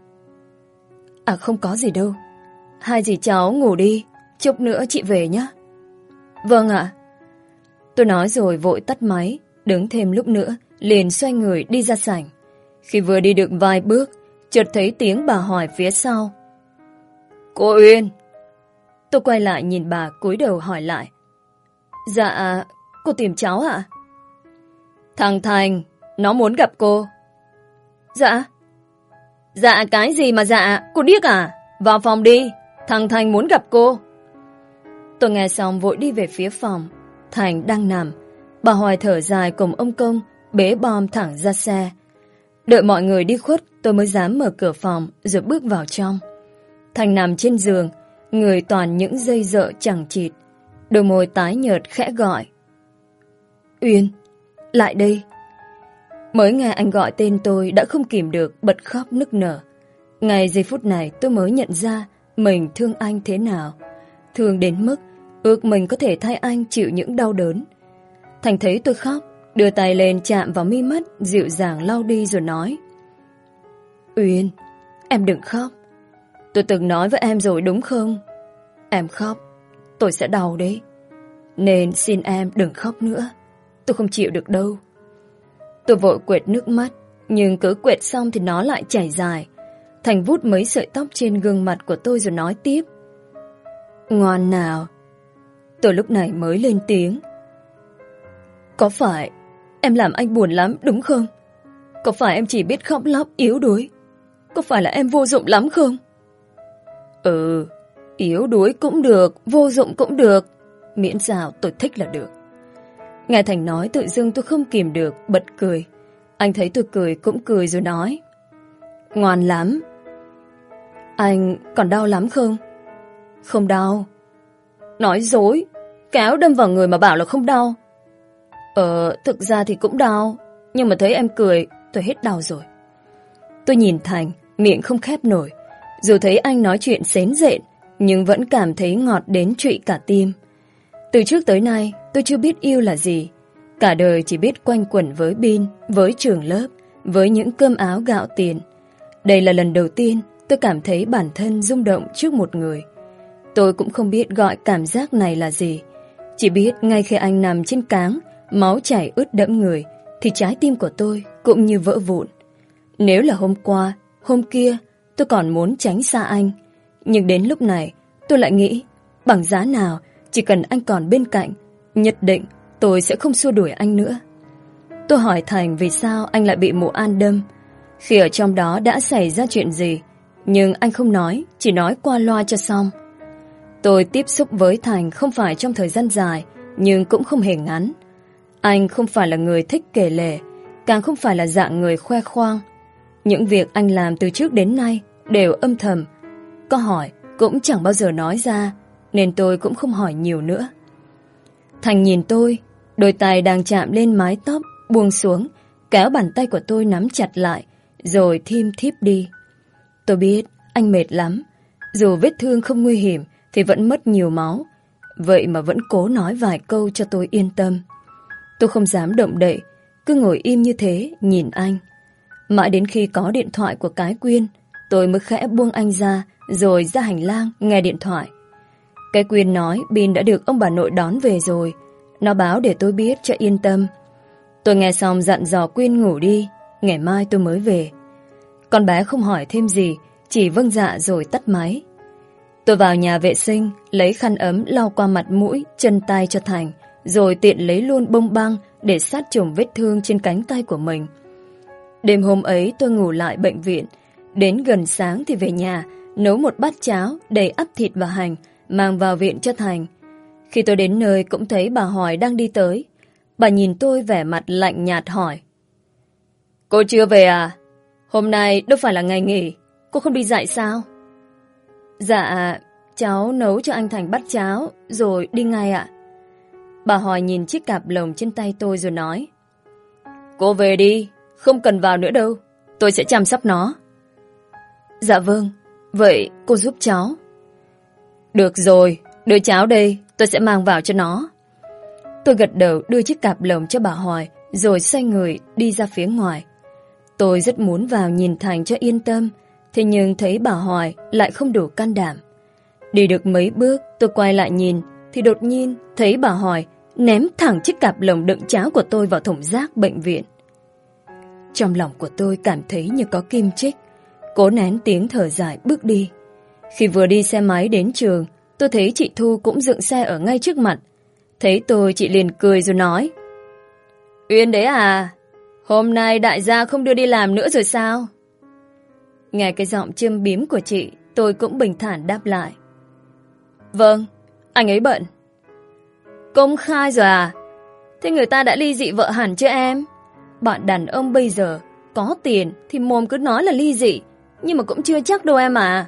À không có gì đâu. Hai dì cháu ngủ đi, chút nữa chị về nhé. Vâng ạ. Tôi nói rồi vội tắt máy, đứng thêm lúc nữa, liền xoay người đi ra sảnh. Khi vừa đi được vài bước, chợt thấy tiếng bà hỏi phía sau. Cô Uyên. Tôi quay lại nhìn bà cúi đầu hỏi lại. Dạ, cô tìm cháu ạ? Thằng Thành, nó muốn gặp cô. Dạ? Dạ cái gì mà dạ, cô điếc à? Vào phòng đi, thằng Thành muốn gặp cô. Tôi nghe xong vội đi về phía phòng. Thành đang nằm. Bà Hoài thở dài cùng ông Công bế bom thẳng ra xe. Đợi mọi người đi khuất, tôi mới dám mở cửa phòng rồi bước vào trong. Thành nằm trên giường, người toàn những dây dợ chẳng chịt. Đôi môi tái nhợt khẽ gọi. Uyên, lại đây. Mới nghe anh gọi tên tôi đã không kìm được bật khóc nức nở. Ngay giây phút này tôi mới nhận ra mình thương anh thế nào. Thương đến mức ước mình có thể thay anh chịu những đau đớn. Thành thấy tôi khóc, đưa tay lên chạm vào mi mắt, dịu dàng lau đi rồi nói. Uyên, em đừng khóc. Tôi từng nói với em rồi đúng không? Em khóc, tôi sẽ đau đấy. Nên xin em đừng khóc nữa. Tôi không chịu được đâu. Tôi vội quệt nước mắt, nhưng cứ quệt xong thì nó lại chảy dài. Thành vút mấy sợi tóc trên gương mặt của tôi rồi nói tiếp. Ngoan nào. Tôi lúc này mới lên tiếng. Có phải em làm anh buồn lắm đúng không? Có phải em chỉ biết khóc lóc yếu đuối? Có phải là em vô dụng lắm không? Ừ, yếu đuối cũng được, vô dụng cũng được. Miễn sao tôi thích là được. Nghe Thành nói tự dưng tôi không kìm được, bật cười. Anh thấy tôi cười cũng cười rồi nói. Ngoan lắm. Anh còn đau lắm không? Không đau. Nói dối, kéo đâm vào người mà bảo là không đau. Ờ, thực ra thì cũng đau, nhưng mà thấy em cười, tôi hết đau rồi. Tôi nhìn Thành, miệng không khép nổi. Dù thấy anh nói chuyện xến rện, nhưng vẫn cảm thấy ngọt đến trụy cả tim. Từ trước tới nay, tôi chưa biết yêu là gì. Cả đời chỉ biết quanh quẩn với pin, với trường lớp, với những cơm áo gạo tiền. Đây là lần đầu tiên tôi cảm thấy bản thân rung động trước một người. Tôi cũng không biết gọi cảm giác này là gì. Chỉ biết ngay khi anh nằm trên cáng, máu chảy ướt đẫm người, thì trái tim của tôi cũng như vỡ vụn. Nếu là hôm qua, hôm kia, tôi còn muốn tránh xa anh. Nhưng đến lúc này, tôi lại nghĩ, bằng giá nào, chỉ cần anh còn bên cạnh, nhất định tôi sẽ không xua đuổi anh nữa. Tôi hỏi Thành vì sao anh lại bị mụ An đâm. Khi ở trong đó đã xảy ra chuyện gì, nhưng anh không nói, chỉ nói qua loa cho xong. Tôi tiếp xúc với Thành không phải trong thời gian dài, nhưng cũng không hề ngắn. Anh không phải là người thích kể lể, càng không phải là dạng người khoe khoang. Những việc anh làm từ trước đến nay đều âm thầm. Có hỏi cũng chẳng bao giờ nói ra, nên tôi cũng không hỏi nhiều nữa. Thành nhìn tôi, đôi tay đang chạm lên mái tóc, buông xuống, kéo bàn tay của tôi nắm chặt lại, rồi thiêm thiếp đi. Tôi biết anh mệt lắm, dù vết thương không nguy hiểm thì vẫn mất nhiều máu, vậy mà vẫn cố nói vài câu cho tôi yên tâm. Tôi không dám động đậy, cứ ngồi im như thế nhìn anh. Mãi đến khi có điện thoại của cái Quyên, tôi mới khẽ buông anh ra, rồi ra hành lang nghe điện thoại. Cái Quyên nói Bin đã được ông bà nội đón về rồi. Nó báo để tôi biết cho yên tâm. Tôi nghe xong dặn dò Quyên ngủ đi, ngày mai tôi mới về. Con bé không hỏi thêm gì, chỉ vâng dạ rồi tắt máy. Tôi vào nhà vệ sinh, lấy khăn ấm lau qua mặt mũi, chân tay cho Thành, rồi tiện lấy luôn bông băng để sát trùng vết thương trên cánh tay của mình. Đêm hôm ấy tôi ngủ lại bệnh viện. Đến gần sáng thì về nhà, nấu một bát cháo đầy ắp thịt và hành, mang vào viện cho Thành. Khi tôi đến nơi cũng thấy bà Hỏi đang đi tới. Bà nhìn tôi vẻ mặt lạnh nhạt hỏi: Cô chưa về à? Hôm nay đâu phải là ngày nghỉ, cô không đi dạy sao? Dạ, cháu nấu cho anh Thành bát cháo, rồi đi ngay ạ. Bà Hỏi nhìn chiếc cặp lồng trên tay tôi rồi nói: Cô về đi, không cần vào nữa đâu, tôi sẽ chăm sóc nó. Dạ vâng, vậy cô giúp cháu. Được rồi, đưa cháo đây, tôi sẽ mang vào cho nó. Tôi gật đầu đưa chiếc cặp lồng cho bà Hỏi, rồi xoay người đi ra phía ngoài. Tôi rất muốn vào nhìn Thành cho yên tâm, thế nhưng thấy bà Hỏi lại không đủ can đảm. Đi được mấy bước, tôi quay lại nhìn, thì đột nhiên thấy bà Hỏi ném thẳng chiếc cặp lồng đựng cháo của tôi vào thùng rác bệnh viện. Trong lòng của tôi cảm thấy như có kim chích, cố nén tiếng thở dài bước đi. Khi vừa đi xe máy đến trường, tôi thấy chị Thu cũng dựng xe ở ngay trước mặt. Thấy tôi, chị liền cười rồi nói: Uyên đấy à, hôm nay đại gia không đưa đi làm nữa rồi sao? Nghe cái giọng châm biếm của chị, tôi cũng bình thản đáp lại: Vâng, anh ấy bận. Công khai rồi à? Thế người ta đã ly dị vợ hẳn chưa em? Bạn đàn ông bây giờ có tiền thì mồm cứ nói là ly dị, nhưng mà cũng chưa chắc đâu em à.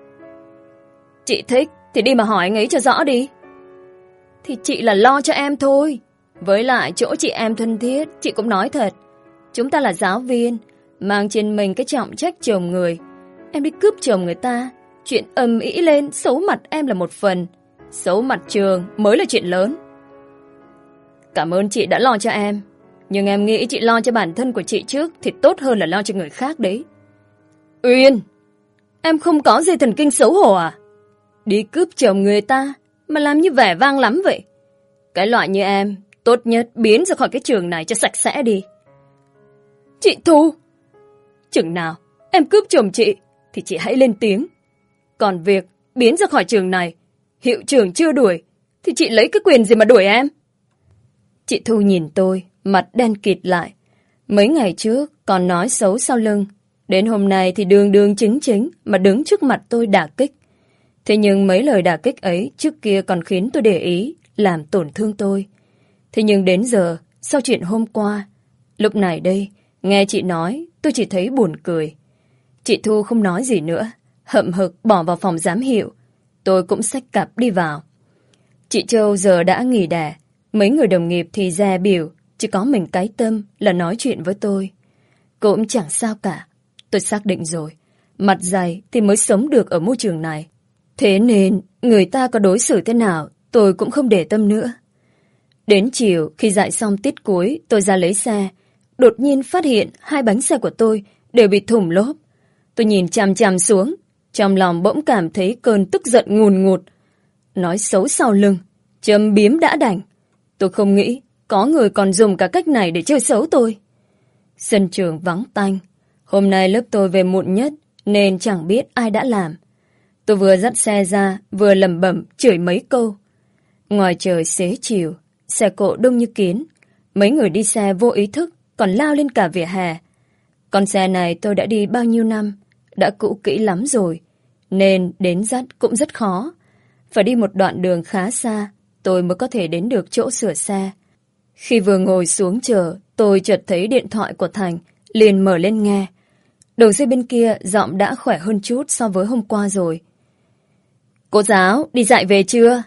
Chị thích thì đi mà hỏi anh ấy cho rõ đi. Thì chị là lo cho em thôi. Với lại chỗ chị em thân thiết, chị cũng nói thật, chúng ta là giáo viên, mang trên mình cái trọng trách chồng người. Em đi cướp chồng người ta, chuyện ầm ĩ lên, xấu mặt em là một phần, xấu mặt trường mới là chuyện lớn. Cảm ơn chị đã lo cho em, nhưng em nghĩ chị lo cho bản thân của chị trước thì tốt hơn là lo cho người khác đấy. Uyên, em không có dây thần kinh xấu hổ à? Đi cướp chồng người ta mà làm như vẻ vang lắm vậy. Cái loại như em, tốt nhất biến ra khỏi cái trường này cho sạch sẽ đi. Chị Thu, chừng nào em cướp chồng chị thì chị hãy lên tiếng. Còn việc biến ra khỏi trường này, hiệu trưởng chưa đuổi, thì chị lấy cái quyền gì mà đuổi em? Chị Thu nhìn tôi, mặt đen kịt lại. Mấy ngày trước còn nói xấu sau lưng, đến hôm nay thì đường đường chính chính mà đứng trước mặt tôi đả kích. Thế nhưng mấy lời đả kích ấy trước kia còn khiến tôi để ý, làm tổn thương tôi. Thế nhưng đến giờ, sau chuyện hôm qua, lúc này đây, nghe chị nói, tôi chỉ thấy buồn cười. Chị Thu không nói gì nữa, hậm hực bỏ vào phòng giám hiệu. Tôi cũng xách cặp đi vào. Chị Châu giờ đã nghỉ đẻ, mấy người đồng nghiệp thì dè biểu, chỉ có mình cái Tâm là nói chuyện với tôi. Cũng chẳng sao cả, tôi xác định rồi, mặt dày thì mới sống được ở môi trường này. Thế nên, người ta có đối xử thế nào, tôi cũng không để tâm nữa. Đến chiều, khi dạy xong tiết cuối, tôi ra lấy xe. Đột nhiên phát hiện hai bánh xe của tôi đều bị thủng lốp. Tôi nhìn chằm chằm xuống, trong lòng bỗng cảm thấy cơn tức giận ngùn ngụt. Nói xấu sau lưng, châm biếm đã đành. Tôi không nghĩ có người còn dùng cả cách này để chơi xấu tôi. Sân trường vắng tanh. Hôm nay lớp tôi về muộn nhất, nên chẳng biết ai đã làm. Tôi vừa dắt xe ra, vừa lẩm bẩm chửi mấy câu. Ngoài trời xế chiều, xe cộ đông như kiến. Mấy người đi xe vô ý thức, còn lao lên cả vỉa hè. Con xe này tôi đã đi bao nhiêu năm, đã cũ kỹ lắm rồi, nên đến dắt cũng rất khó. Phải đi một đoạn đường khá xa, tôi mới có thể đến được chỗ sửa xe. Khi vừa ngồi xuống chờ, tôi chợt thấy điện thoại của Thành, liền mở lên nghe. Đầu dây bên kia giọng đã khỏe hơn chút so với hôm qua rồi. Cô giáo, đi dạy về chưa?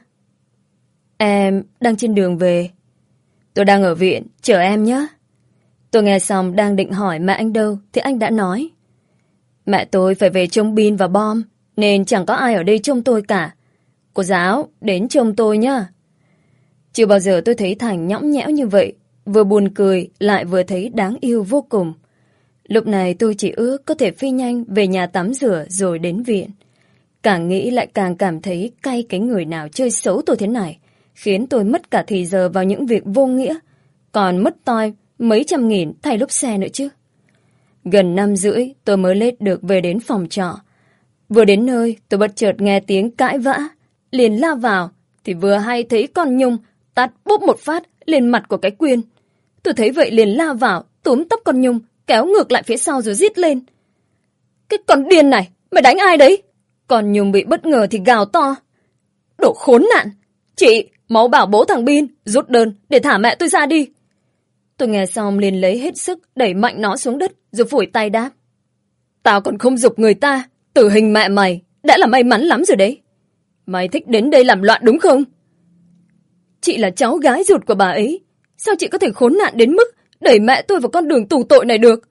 Em đang trên đường về. Tôi đang ở viện, chờ em nhé. Tôi nghe xong đang định hỏi mẹ anh đâu, thì anh đã nói: Mẹ tôi phải về trông Bin và Bom, nên chẳng có ai ở đây trông tôi cả. Cô giáo, đến trông tôi nhá. Chưa bao giờ tôi thấy Thành nhõng nhẽo như vậy. vừa buồn cười lại vừa thấy đáng yêu vô cùng. Lúc này tôi chỉ ước có thể phi nhanh về nhà tắm rửa rồi đến viện. Càng nghĩ lại càng cảm thấy cay cái người nào chơi xấu tôi thế này, khiến tôi mất cả thì giờ vào những việc vô nghĩa, còn mất toi mấy trăm nghìn thay lốp xe nữa chứ. Gần năm rưỡi tôi mới lết được về đến phòng trọ. Vừa đến nơi tôi bất chợt nghe tiếng cãi vã, liền lao vào thì vừa hay thấy con Nhung tát bốp một phát lên mặt của cái Quyên. Tôi thấy vậy liền lao vào túm tóc con Nhung, kéo ngược lại phía sau rồi rít lên: "Cái con điên này, mày đánh ai đấy?" Còn Nhung bị bất ngờ thì gào to: "Đồ khốn nạn! Chị, máu bảo bố thằng Bin rút đơn để thả mẹ tôi ra đi." Tôi nghe xong liền lấy hết sức đẩy mạnh nó xuống đất rồi phủi tay đáp: "Tao còn không giục người ta, tử hình mẹ mày đã là may mắn lắm rồi đấy. Mày thích đến đây làm loạn đúng không? Chị là cháu gái ruột của bà ấy, sao chị có thể khốn nạn đến mức đẩy mẹ tôi vào con đường tù tội này được?"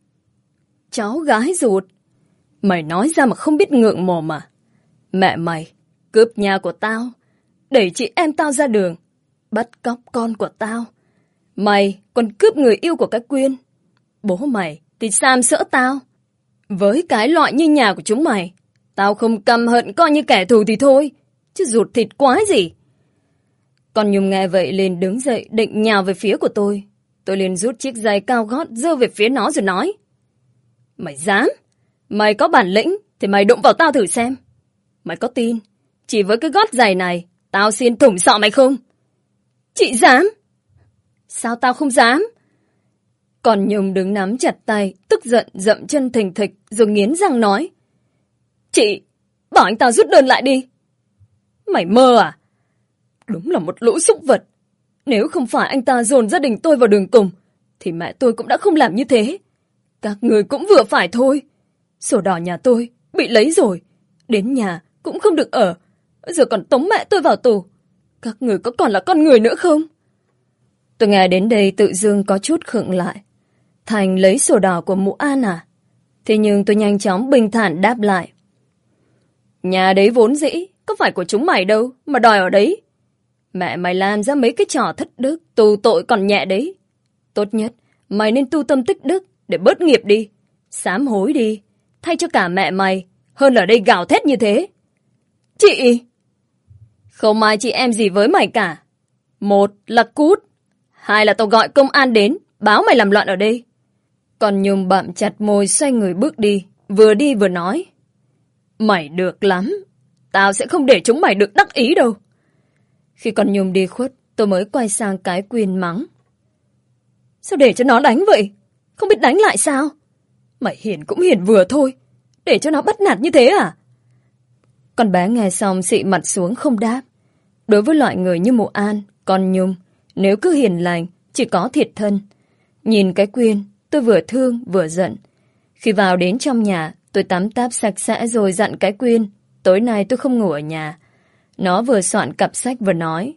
Cháu gái ruột? Mày nói ra mà không biết ngượng mồm à? Mẹ mày cướp nhà của tao, đẩy chị em tao ra đường, bắt cóc con của tao. Mày còn cướp người yêu của cái Quyên. Bố mày thì xàm sỡ tao. Với cái loại như nhà của chúng mày, tao không căm hận coi như kẻ thù thì thôi, chứ ruột thịt quái gì. Con Nhung nghe vậy liền đứng dậy định nhào về phía của tôi. Tôi liền rút chiếc giày cao gót giơ về phía nó rồi nói: "Mày dám? Mày có bản lĩnh thì mày đụng vào tao thử xem. Mày có tin chỉ với cái gót giày này tao xin thủng sọ mày không?" "Chị dám?" "Sao tao không dám?" Còn Nhung đứng nắm chặt tay, tức giận dậm chân thình thịch rồi nghiến răng nói: "Chị, bảo anh ta rút đơn lại đi." "Mày mơ à? Đúng là một lũ súc vật. Nếu không phải anh ta dồn gia đình tôi vào đường cùng thì mẹ tôi cũng đã không làm như thế. Các người cũng vừa phải thôi. Sổ đỏ nhà tôi bị lấy rồi, đến nhà cũng không được ở, giờ còn tống mẹ tôi vào tù. Các người có còn là con người nữa không?" Tôi nghe đến đây tự dưng có chút khựng lại. Thành lấy sổ đỏ của mụ An à? Thế nhưng tôi nhanh chóng bình thản đáp lại: "Nhà đấy vốn dĩ có phải của chúng mày đâu mà đòi ở đấy. Mẹ mày làm ra mấy cái trò thất đức, tù tội còn nhẹ đấy. Tốt nhất mày nên tu tâm tích đức để bớt nghiệp đi, sám hối đi, thay cho cả mẹ mày, hơn ở đây gào thét như thế." "Chị!" "Không ai chị em gì với mày cả. Một là cút, hai là tao gọi công an đến báo mày làm loạn ở đây." Còn Nhung bặm chặt môi xoay người bước đi, vừa đi vừa nói: "Mày được lắm, tao sẽ không để chúng mày được đắc ý đâu." Khi con Nhung đi khuất, tôi mới quay sang cái Quyên mắng: "Sao để cho nó đánh vậy? Không biết đánh lại sao? Mày hiền cũng hiền vừa thôi, để cho nó bắt nạt như thế à?" Con bé nghe xong xị mặt xuống không đáp. Đối với loại người như mụ An, con Nhung, nếu cứ hiền lành, chỉ có thiệt thân. Nhìn cái Quyên, tôi vừa thương vừa giận. Khi vào đến trong nhà, tôi tắm táp sạch sẽ rồi dặn cái Quyên tối nay tôi không ngủ ở nhà. Nó vừa soạn cặp sách vừa nói: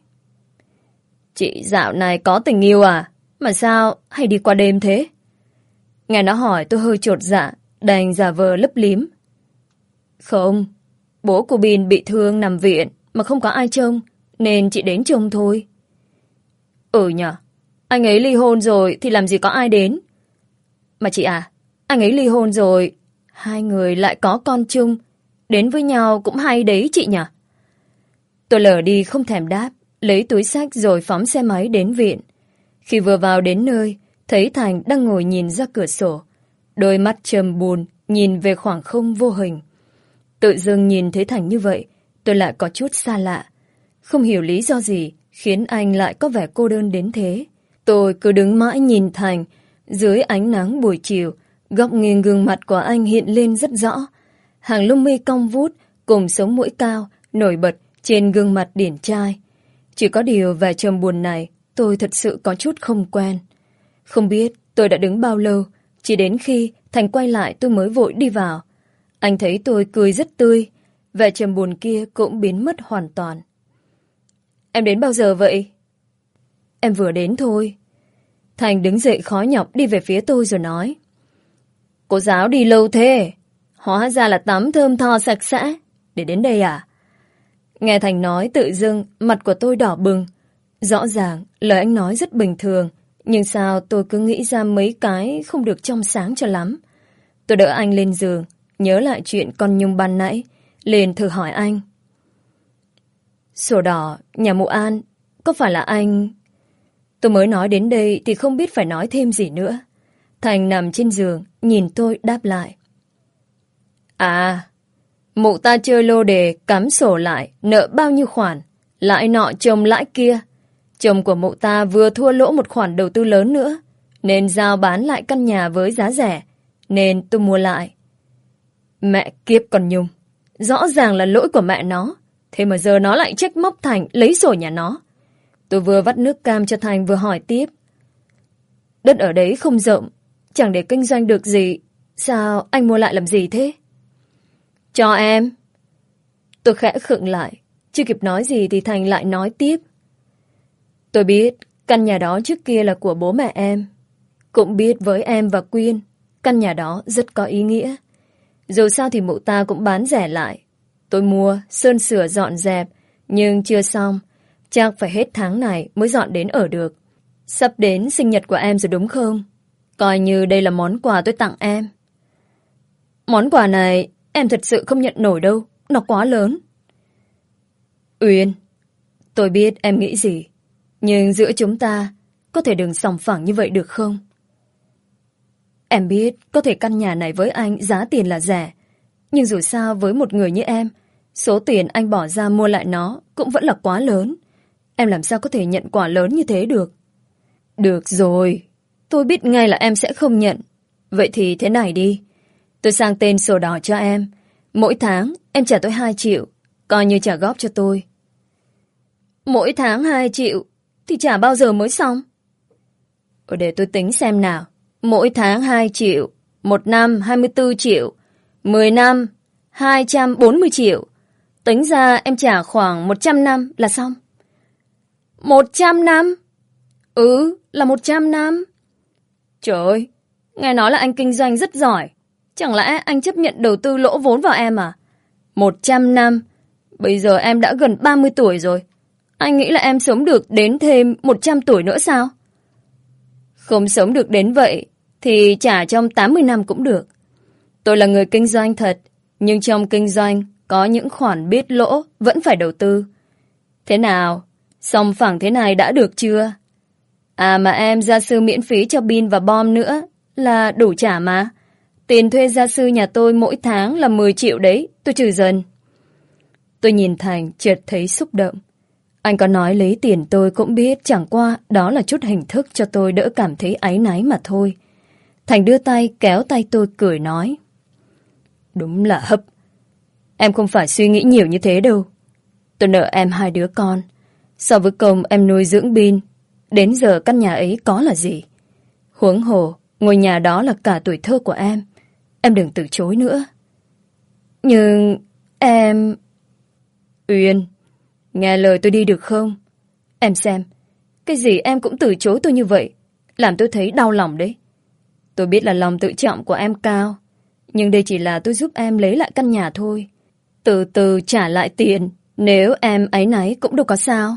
"Chị dạo này có tình yêu à? Mà sao hay đi qua đêm thế?" Nghe nó hỏi tôi hơi chột dạ, đành giả vờ lấp lím: "Không, bố của Bin bị thương nằm viện mà không có ai trông, nên chị đến trông thôi." "Ừ nhở, anh ấy ly hôn rồi thì làm gì có ai đến. Mà chị à, anh ấy ly hôn rồi, hai người lại có con chung, đến với nhau cũng hay đấy chị nhở." Tôi lờ đi không thèm đáp, lấy túi xách rồi phóng xe máy đến viện. Khi vừa vào đến nơi, thấy Thành đang ngồi nhìn ra cửa sổ, đôi mắt trầm buồn nhìn về khoảng không vô hình. Tự dưng nhìn thấy Thành như vậy, tôi lại có chút xa lạ. Không hiểu lý do gì khiến anh lại có vẻ cô đơn đến thế. Tôi cứ đứng mãi nhìn Thành. Dưới ánh nắng buổi chiều, góc nghiêng gương mặt của anh hiện lên rất rõ. Hàng lông mi cong vút cùng sống mũi cao nổi bật trên gương mặt điển trai. Chỉ có điều vẻ trầm buồn này tôi thật sự có chút không quen. Không biết tôi đã đứng bao lâu, chỉ đến khi Thành quay lại tôi mới vội đi vào. Anh thấy tôi cười rất tươi, vẻ trầm buồn kia cũng biến mất hoàn toàn. "Em đến bao giờ vậy?" "Em vừa đến thôi." Thành đứng dậy khó nhọc đi về phía tôi rồi nói: "Cô giáo đi lâu thế, hóa ra là tắm thơm tho sạch sẽ để đến đây à?" Nghe Thành nói tự dưng mặt của tôi đỏ bừng. Rõ ràng lời anh nói rất bình thường, Nhưng sao tôi cứ nghĩ ra mấy cái không được trong sáng cho lắm. Tôi đỡ anh lên giường, nhớ lại chuyện con Nhung ban nãy, liền thử hỏi anh. Sổ đỏ, nhà mụ An, có phải là anh... Tôi mới nói đến đây thì không biết phải nói thêm gì nữa. Thành nằm trên giường, nhìn tôi đáp lại. À, mụ ta chơi lô đề cắm sổ lại, nợ bao nhiêu khoản, lãi nọ chồng lãi kia. Chồng của mụ ta vừa thua lỗ một khoản đầu tư lớn nữa, nên giao bán lại căn nhà với giá rẻ, nên tôi mua lại. Mẹ kiếp con Nhung, rõ ràng là lỗi của mẹ nó, thế mà giờ nó lại trách móc Thành lấy sổ nhà nó. Tôi vừa vắt nước cam cho Thành vừa hỏi tiếp. Đất ở đấy không rộng, chẳng để kinh doanh được gì, sao anh mua lại làm gì thế? Cho em. Tôi khẽ khựng lại, chưa kịp nói gì thì Thành lại nói tiếp. Tôi biết căn nhà đó trước kia là của bố mẹ em. Cũng biết với em và Quyên, căn nhà đó rất có ý nghĩa. Dù sao thì mụ ta cũng bán rẻ lại. Tôi mua, sơn sửa dọn dẹp, nhưng chưa xong. Chắc phải hết tháng này mới dọn đến ở được. Sắp đến sinh nhật của em rồi đúng không? Coi như đây là món quà tôi tặng em. Món quà này em thật sự không nhận nổi đâu, nó quá lớn. Uyên, tôi biết em nghĩ gì, nhưng giữa chúng ta có thể đừng sòng phẳng như vậy được không? Em biết có thể căn nhà này với anh giá tiền là rẻ, nhưng dù sao với một người như em, số tiền anh bỏ ra mua lại nó cũng vẫn là quá lớn. Em làm sao có thể nhận quà lớn như thế được? Được rồi, tôi biết ngay là em sẽ không nhận. Vậy thì thế này đi, tôi sang tên sổ đỏ cho em. Mỗi tháng em trả tôi hai triệu, coi như trả góp cho tôi. Mỗi tháng hai triệu thì trả bao giờ mới xong? Ờ, để tôi tính xem nào. Mỗi tháng hai triệu, một năm hai mươi tư triệu, mười năm hai trăm bốn mươi triệu. Tính ra em trả khoảng một trăm năm là xong. Một trăm năm? Ừ, là một trăm năm. Trời ơi, nghe nói là anh kinh doanh rất giỏi. Chẳng lẽ anh chấp nhận đầu tư lỗ vốn vào em à? Một trăm năm. Bây giờ em đã gần ba mươi tuổi rồi. Anh nghĩ là em sống được đến thêm một trăm tuổi nữa sao? Không sống được đến vậy thì trả trong tám mươi năm cũng được. Tôi là người kinh doanh thật, nhưng trong kinh doanh có những khoản biết lỗ vẫn phải đầu tư. Thế nào? Sòng phẳng thế này đã được chưa? À mà em gia sư miễn phí cho pin và bom nữa là đủ trả mà. Tiền thuê gia sư nhà tôi mỗi tháng là mười triệu đấy, tôi trừ dần. Tôi nhìn Thành chợt thấy xúc động. Anh có nói lấy tiền tôi cũng biết, chẳng qua đó là chút hình thức cho tôi đỡ cảm thấy áy náy mà thôi. Thành đưa tay kéo tay tôi cười nói. Đúng là hấp. Em không phải suy nghĩ nhiều như thế đâu. Tôi nợ em hai đứa con. So với công em nuôi dưỡng Bin, đến giờ căn nhà ấy có là gì? Huống hồ, ngôi nhà đó là cả tuổi thơ của em. Em đừng từ chối nữa. Nhưng em... Uyên, nghe lời tôi đi được không? Em xem, cái gì em cũng từ chối tôi như vậy, làm tôi thấy đau lòng đấy. Tôi biết là lòng tự trọng của em cao, nhưng đây chỉ là tôi giúp em lấy lại căn nhà thôi. Từ từ trả lại tiền, nếu em áy náy cũng đâu có sao.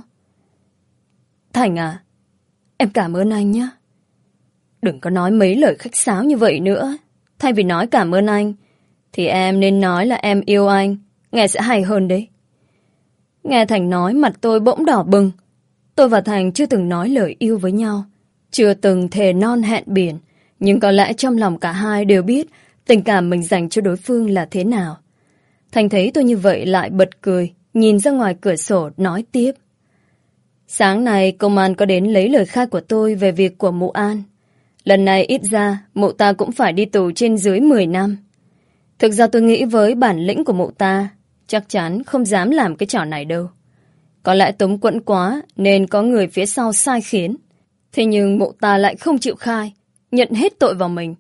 Thành à, em cảm ơn anh nhé. Đừng có nói mấy lời khách sáo như vậy nữa. Thay vì nói cảm ơn anh, thì em nên nói là em yêu anh, nghe sẽ hay hơn đấy. Nghe Thành nói mặt tôi bỗng đỏ bừng. Tôi và Thành chưa từng nói lời yêu với nhau, chưa từng thề non hẹn biển, nhưng có lẽ trong lòng cả hai đều biết tình cảm mình dành cho đối phương là thế nào. Thành thấy tôi như vậy lại bật cười, nhìn ra ngoài cửa sổ nói tiếp. Sáng nay công an có đến lấy lời khai của tôi về việc của mụ An. Lần này ít ra mụ ta cũng phải đi tù trên dưới mười năm. Thực ra tôi nghĩ với bản lĩnh của mụ ta, chắc chắn không dám làm cái trò này đâu. Có lẽ túng quẫn quá nên có người phía sau sai khiến. Thế nhưng mụ ta lại không chịu khai, nhận hết tội vào mình.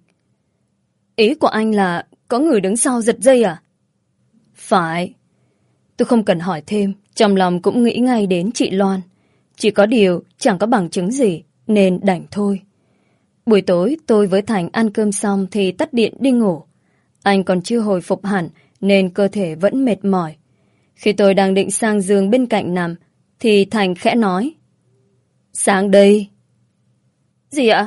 Ý của anh là có người đứng sau giật dây à? Phải. Tôi không cần hỏi thêm, trong lòng cũng nghĩ ngay đến chị Loan. Chỉ có điều chẳng có bằng chứng gì nên đành thôi. Buổi tối tôi với Thành ăn cơm xong thì tắt điện đi ngủ. Anh còn chưa hồi phục hẳn nên cơ thể vẫn mệt mỏi. Khi tôi đang định sang giường bên cạnh nằm thì Thành khẽ nói. Sáng đây. Gì ạ?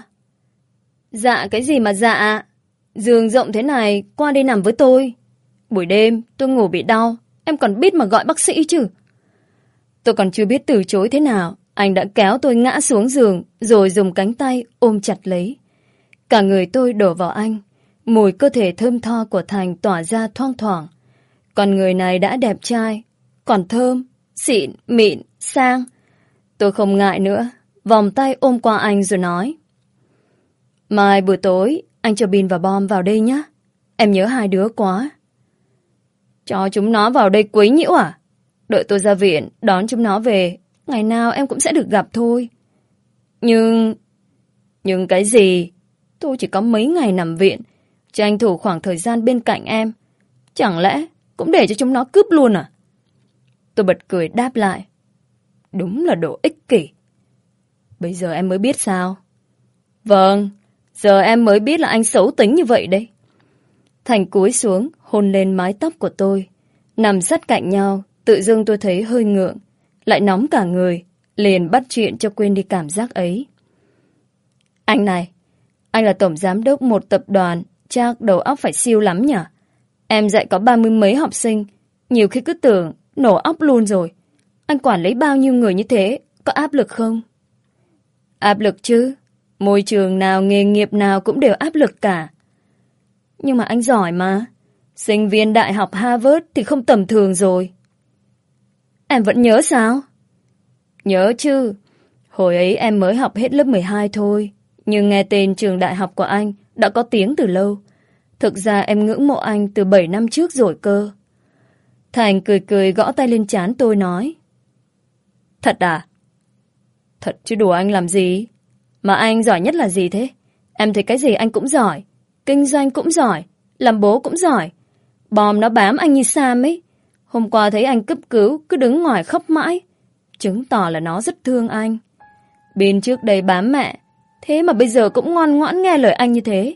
Dạ cái gì mà dạ? Giường rộng thế này, qua đây nằm với tôi. Buổi đêm tôi ngủ bị đau, em còn biết mà gọi bác sĩ chứ. Tôi còn chưa biết từ chối thế nào, anh đã kéo tôi ngã xuống giường, rồi dùng cánh tay ôm chặt lấy. Cả người tôi đổ vào anh, mùi cơ thể thơm tho của Thành tỏa ra thoang thoảng. Con người này đã đẹp trai, còn thơm, xịn, mịn, sang. Tôi không ngại nữa, vòng tay ôm qua anh rồi nói. Mai buổi tối, anh cho Bin và Bom vào đây nhé. Em nhớ hai đứa quá. Cho chúng nó vào đây quấy nhiễu à? Đợi tôi ra viện, đón chúng nó về. Ngày nào em cũng sẽ được gặp thôi. Nhưng... Nhưng cái gì? Tôi chỉ có mấy ngày nằm viện, tranh thủ khoảng thời gian bên cạnh em. Chẳng lẽ cũng để cho chúng nó cướp luôn à? Tôi bật cười đáp lại. Đúng là đồ ích kỷ. Bây giờ em mới biết sao? Vâng, giờ em mới biết là anh xấu tính như vậy đấy. Thành cúi xuống, hôn lên mái tóc của tôi. Nằm sát cạnh nhau, tự dưng tôi thấy hơi ngượng, lại nóng cả người, liền bắt chuyện cho quên đi cảm giác ấy. Anh này, anh là tổng giám đốc một tập đoàn, chắc đầu óc phải siêu lắm nhỉ? Em dạy có ba mươi mấy học sinh, nhiều khi cứ tưởng nổ óc luôn rồi. Anh quản lý bao nhiêu người như thế, có áp lực không? Áp lực chứ, môi trường nào, nghề nghiệp nào cũng đều áp lực cả. Nhưng mà anh giỏi mà, sinh viên đại học Harvard thì không tầm thường rồi. Em vẫn nhớ sao? Nhớ chứ, hồi ấy em mới học hết lớp mười hai thôi, nhưng nghe tên trường đại học của anh đã có tiếng từ lâu. Thực ra em ngưỡng mộ anh từ bảy năm trước rồi cơ. Thành cười cười gõ tay lên trán tôi nói. Thật à? Thật chứ đùa anh làm gì? Mà anh giỏi nhất là gì thế? Em thấy cái gì anh cũng giỏi. Kinh doanh cũng giỏi, làm bố cũng giỏi. Bom nó bám anh như Sam ấy. Hôm qua thấy anh cấp cứu, cứ đứng ngoài khóc mãi. Chứng tỏ là nó rất thương anh. Bin trước đây bám mẹ, thế mà bây giờ cũng ngoan ngoãn nghe lời anh như thế.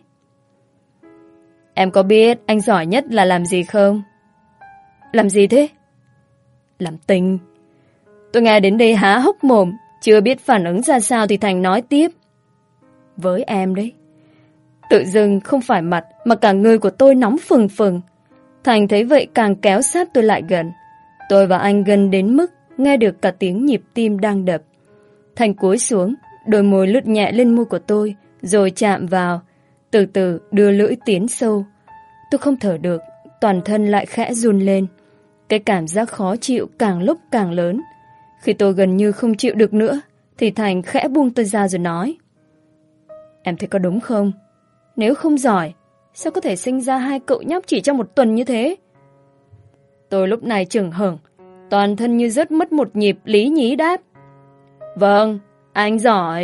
Em có biết anh giỏi nhất là làm gì không? Làm gì thế? Làm tình. Tôi nghe đến đây há hốc mồm, chưa biết phản ứng ra sao thì Thành nói tiếp. Với em đấy. Tự dưng không phải mặt mà cả người của tôi nóng phừng phừng. Thành thấy vậy càng kéo sát tôi lại gần. Tôi và anh gần đến mức nghe được cả tiếng nhịp tim đang đập. Thành cúi xuống, đôi môi lướt nhẹ lên môi của tôi, rồi chạm vào, từ từ đưa lưỡi tiến sâu. Tôi không thở được, toàn thân lại khẽ run lên. Cái cảm giác khó chịu càng lúc càng lớn. Khi tôi gần như không chịu được nữa, thì Thành khẽ buông tôi ra rồi nói. Em thấy có đúng không? Nếu không giỏi, sao có thể sinh ra hai cậu nhóc chỉ trong một tuần như thế? Tôi lúc này chửng hửng, toàn thân như rớt mất một nhịp, lý nhí đáp. Vâng, anh giỏi.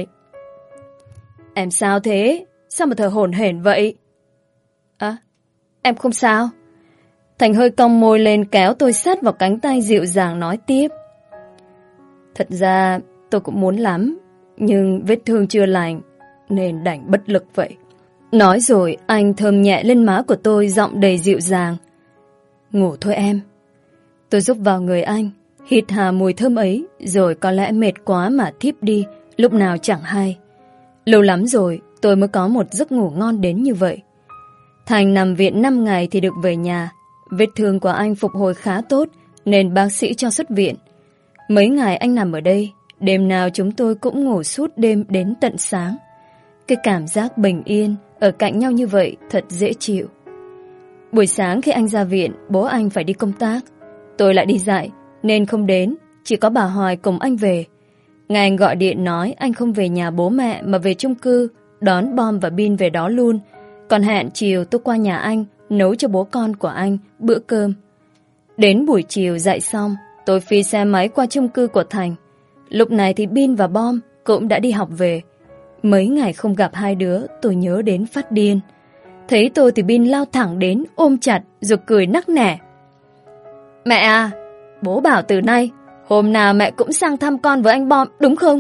Em sao thế? Sao mà thở hổn hển vậy? À, em không sao. Thành hơi cong môi lên kéo tôi sát vào cánh tay dịu dàng nói tiếp. Thật ra tôi cũng muốn lắm, nhưng vết thương chưa lành, nên đành bất lực vậy. Nói rồi anh thơm nhẹ lên má của tôi, giọng đầy dịu dàng. Ngủ thôi em. Tôi rúc vào người anh, hít hà mùi thơm ấy, rồi có lẽ mệt quá mà thiếp đi, lúc nào chẳng hay. Lâu lắm rồi tôi mới có một giấc ngủ ngon đến như vậy. Thành nằm viện năm ngày thì được về nhà. Vết thương của anh phục hồi khá tốt, nên bác sĩ cho xuất viện. Mấy ngày anh nằm ở đây, đêm nào chúng tôi cũng ngủ suốt đêm đến tận sáng. Cái cảm giác bình yên ở cạnh nhau như vậy thật dễ chịu. Buổi sáng khi anh ra viện, bố anh phải đi công tác. Tôi lại đi dạy, nên không đến, chỉ có bà Hoài cùng anh về. Ngày anh gọi điện nói anh không về nhà bố mẹ mà về chung cư, đón Bom và Bin về đó luôn. Còn hẹn chiều tôi qua nhà anh, nấu cho bố con của anh bữa cơm. Đến buổi chiều dạy xong, tôi phi xe máy qua chung cư của Thành. Lúc này thì Bin và Bom cũng đã đi học về. Mấy ngày không gặp hai đứa, tôi nhớ đến phát điên. Thấy tôi thì Bin lao thẳng đến, ôm chặt, rồi cười nắc nẻ. Mẹ à, bố bảo từ nay, hôm nào mẹ cũng sang thăm con với anh Bom, đúng không?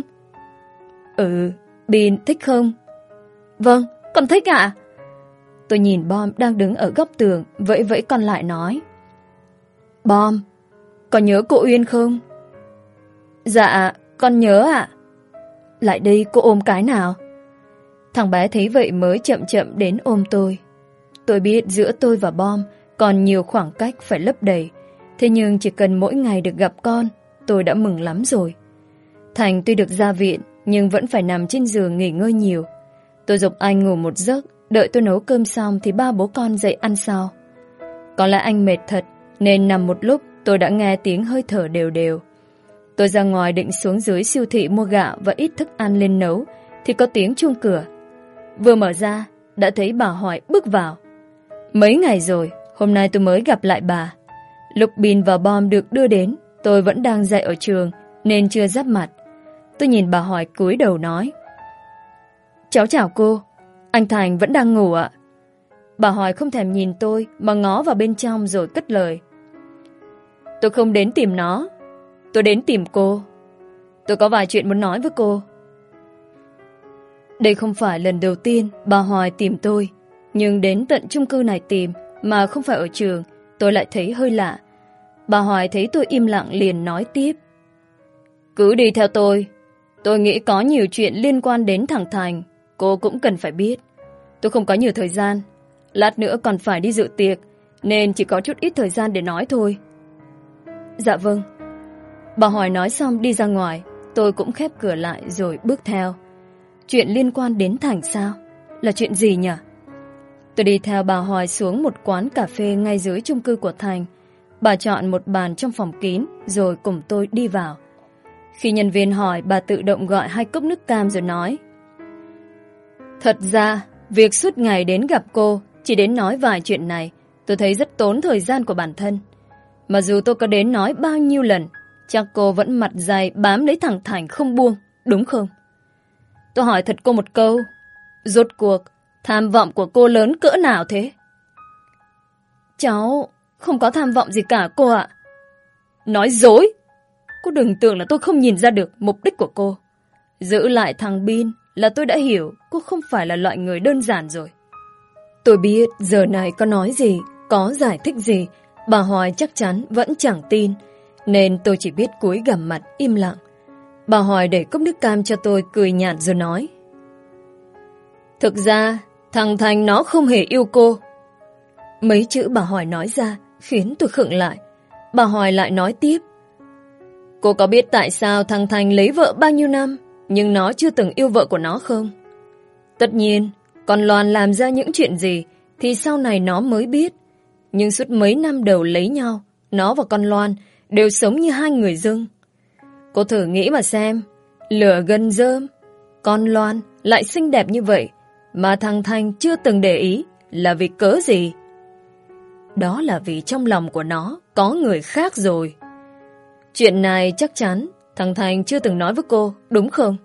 Ừ, Bin thích không? Vâng, con thích ạ. Tôi nhìn Bom đang đứng ở góc tường, vẫy vẫy con lại nói. Bom, con nhớ cô Uyên không? Dạ, con nhớ ạ. Lại đây cô ôm cái nào. Thằng bé thấy vậy mới chậm chậm đến ôm tôi. Tôi biết giữa tôi và Bom còn nhiều khoảng cách phải lấp đầy. Thế nhưng chỉ cần mỗi ngày được gặp con, tôi đã mừng lắm rồi. Thành tuy được ra viện, nhưng vẫn phải nằm trên giường nghỉ ngơi nhiều. Tôi giục anh ngủ một giấc, đợi tôi nấu cơm xong thì ba bố con dậy ăn sau. Có lẽ anh mệt thật, nên nằm một lúc tôi đã nghe tiếng hơi thở đều đều. Tôi ra ngoài định xuống dưới siêu thị mua gạo và ít thức ăn lên nấu, thì có tiếng chuông cửa. Vừa mở ra, đã thấy bà Hoài bước vào. Mấy ngày rồi, hôm nay tôi mới gặp lại bà. Lúc Bin và Bom được đưa đến, tôi vẫn đang dạy ở trường, nên chưa giáp mặt. Tôi nhìn bà Hoài cúi đầu nói: Cháu chào cô, anh Thành vẫn đang ngủ ạ. Bà Hoài không thèm nhìn tôi mà ngó vào bên trong rồi cất lời: Tôi không đến tìm nó, tôi đến tìm cô. Tôi có vài chuyện muốn nói với cô. Đây không phải lần đầu tiên bà Hoài tìm tôi, nhưng đến tận chung cư này tìm mà không phải ở trường, tôi lại thấy hơi lạ. Bà Hoài thấy tôi im lặng liền nói tiếp: Cứ đi theo tôi. Tôi nghĩ có nhiều chuyện liên quan đến thằng Thành, cô cũng cần phải biết. Tôi không có nhiều thời gian, lát nữa còn phải đi dự tiệc, nên chỉ có chút ít thời gian để nói thôi. Dạ vâng. Bà Hoài nói xong đi ra ngoài, tôi cũng khép cửa lại rồi bước theo. Chuyện liên quan đến Thành sao? Là chuyện gì nhỉ? Tôi đi theo bà Hoài xuống một quán cà phê ngay dưới chung cư của Thành. Bà chọn một bàn trong phòng kín rồi cùng tôi đi vào. Khi nhân viên hỏi, bà tự động gọi hai cốc nước cam rồi nói: Thật ra, việc suốt ngày đến gặp cô, chỉ đến nói vài chuyện này, tôi thấy rất tốn thời gian của bản thân. Mà dù tôi có đến nói bao nhiêu lần, chắc cô vẫn mặt dày bám lấy thằng Thành không buông, đúng không? Tôi hỏi thật cô một câu, rốt cuộc tham vọng của cô lớn cỡ nào thế? Cháu không có tham vọng gì cả cô ạ. Nói dối. Cô đừng tưởng là tôi không nhìn ra được mục đích của cô. Giữ lại thằng Bin là tôi đã hiểu cô không phải là loại người đơn giản rồi. Tôi biết giờ này có nói gì, có giải thích gì, bà Hoài chắc chắn vẫn chẳng tin, nên tôi chỉ biết cúi gằm mặt im lặng. Bà Hoài để cốc nước cam cho tôi, cười nhạt rồi nói: Thực ra thằng Thành nó không hề yêu cô. Mấy chữ bà Hoài nói ra khiến tôi khựng lại. Bà Hoài lại nói tiếp: Cô có biết tại sao thằng Thành lấy vợ bao nhiêu năm nhưng nó chưa từng yêu vợ của nó không? Tất nhiên, con Loan làm ra những chuyện gì thì sau này nó mới biết. Nhưng suốt mấy năm đầu lấy nhau, nó và con Loan đều sống như hai người dưng. Cô thử nghĩ mà xem, lửa gần rơm, con Loan lại xinh đẹp như vậy mà thằng Thành chưa từng để ý là vì cớ gì? Đó là vì trong lòng của nó có người khác rồi. Chuyện này chắc chắn thằng Thành chưa từng nói với cô, đúng không?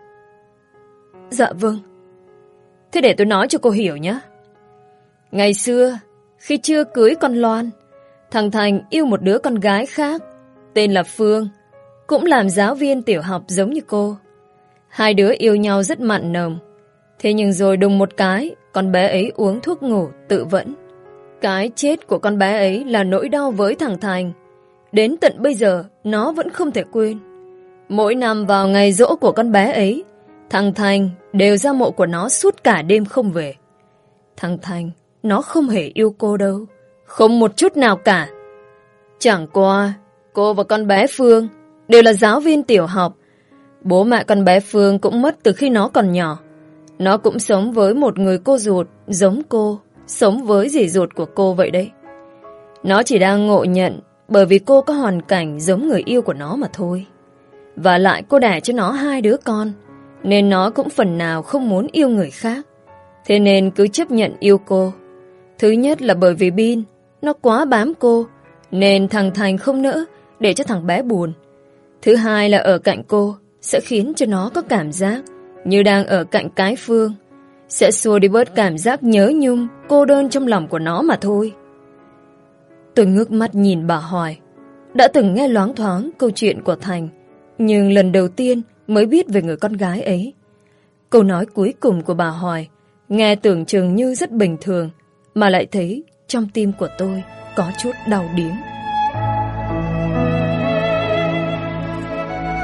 Dạ vâng. Thế để tôi nói cho cô hiểu nhé. Ngày xưa, khi chưa cưới con Loan, thằng Thành yêu một đứa con gái khác, tên là Phương, cũng làm giáo viên tiểu học giống như cô. Hai đứa yêu nhau rất mặn nồng. Thế nhưng rồi đùng một cái, con bé ấy uống thuốc ngủ tự vẫn. Cái chết của con bé ấy là nỗi đau với thằng Thành. Đến tận bây giờ, nó vẫn không thể quên. Mỗi năm vào ngày giỗ của con bé ấy, thằng Thành đều ra mộ của nó suốt cả đêm không về. Thằng Thành, nó không hề yêu cô đâu. Không một chút nào cả. Chẳng qua, cô và con bé Phương đều là giáo viên tiểu học. Bố mẹ con bé Phương cũng mất từ khi nó còn nhỏ. Nó cũng sống với một người cô ruột giống cô, sống với dì ruột của cô vậy đấy. Nó chỉ đang ngộ nhận bởi vì cô có hoàn cảnh giống người yêu của nó mà thôi. Và lại cô đẻ cho nó hai đứa con, nên nó cũng phần nào không muốn yêu người khác. Thế nên cứ chấp nhận yêu cô. Thứ nhất là bởi vì Bin, nó quá bám cô, nên thằng Thành không nỡ để cho thằng bé buồn. Thứ hai là ở cạnh cô sẽ khiến cho nó có cảm giác như đang ở cạnh cái Phương, sẽ xua đi bớt cảm giác nhớ nhung, cô đơn trong lòng của nó mà thôi. Tôi ngước mắt nhìn bà Hoài. Đã từng nghe loáng thoáng câu chuyện của Thành, nhưng lần đầu tiên mới biết về người con gái ấy. Câu nói cuối cùng của bà Hoài nghe tưởng chừng như rất bình thường, mà lại thấy trong tim của tôi có chút đau điếng.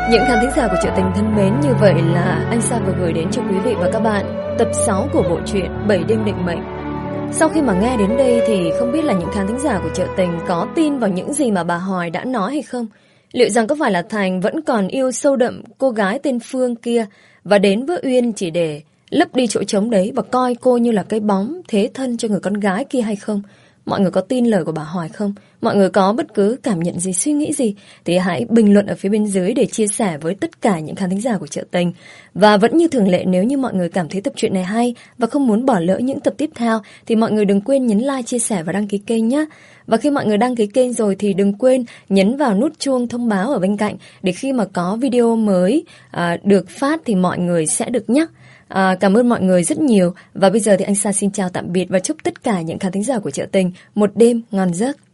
Những khán thính giả của Trựa Tình thân mến, như vậy là anh Sa vừa gửi đến cho quý vị và các bạn tập sáu của bộ truyện Bảy Đêm Định Mệnh. Sau khi mà nghe đến đây thì không biết là những khán thính giả của Trựa Tình có tin vào những gì mà bà Hoài đã nói hay không? Liệu rằng có phải là Thành vẫn còn yêu sâu đậm cô gái tên Phương kia và đến với Uyên chỉ để lấp đi chỗ trống đấy và coi cô như là cái bóng thế thân cho người con gái kia hay không? Mọi người có tin lời của bà Hoài không? Mọi người có bất cứ cảm nhận gì, suy nghĩ gì thì hãy bình luận ở phía bên dưới để chia sẻ với tất cả những khán thính giả của Trựa Tình. Và vẫn như thường lệ, nếu như mọi người cảm thấy tập truyện này hay và không muốn bỏ lỡ những tập tiếp theo thì mọi người đừng quên nhấn like, chia sẻ và đăng ký kênh nhé. Và khi mọi người đăng ký kênh rồi thì đừng quên nhấn vào nút chuông thông báo ở bên cạnh để khi mà có video mới à, được phát thì mọi người sẽ được nhắc. À, cảm ơn mọi người rất nhiều. Và bây giờ thì anh Sa xin chào tạm biệt và chúc tất cả những khán thính giả của Trựa Tình một đêm ngon giấc.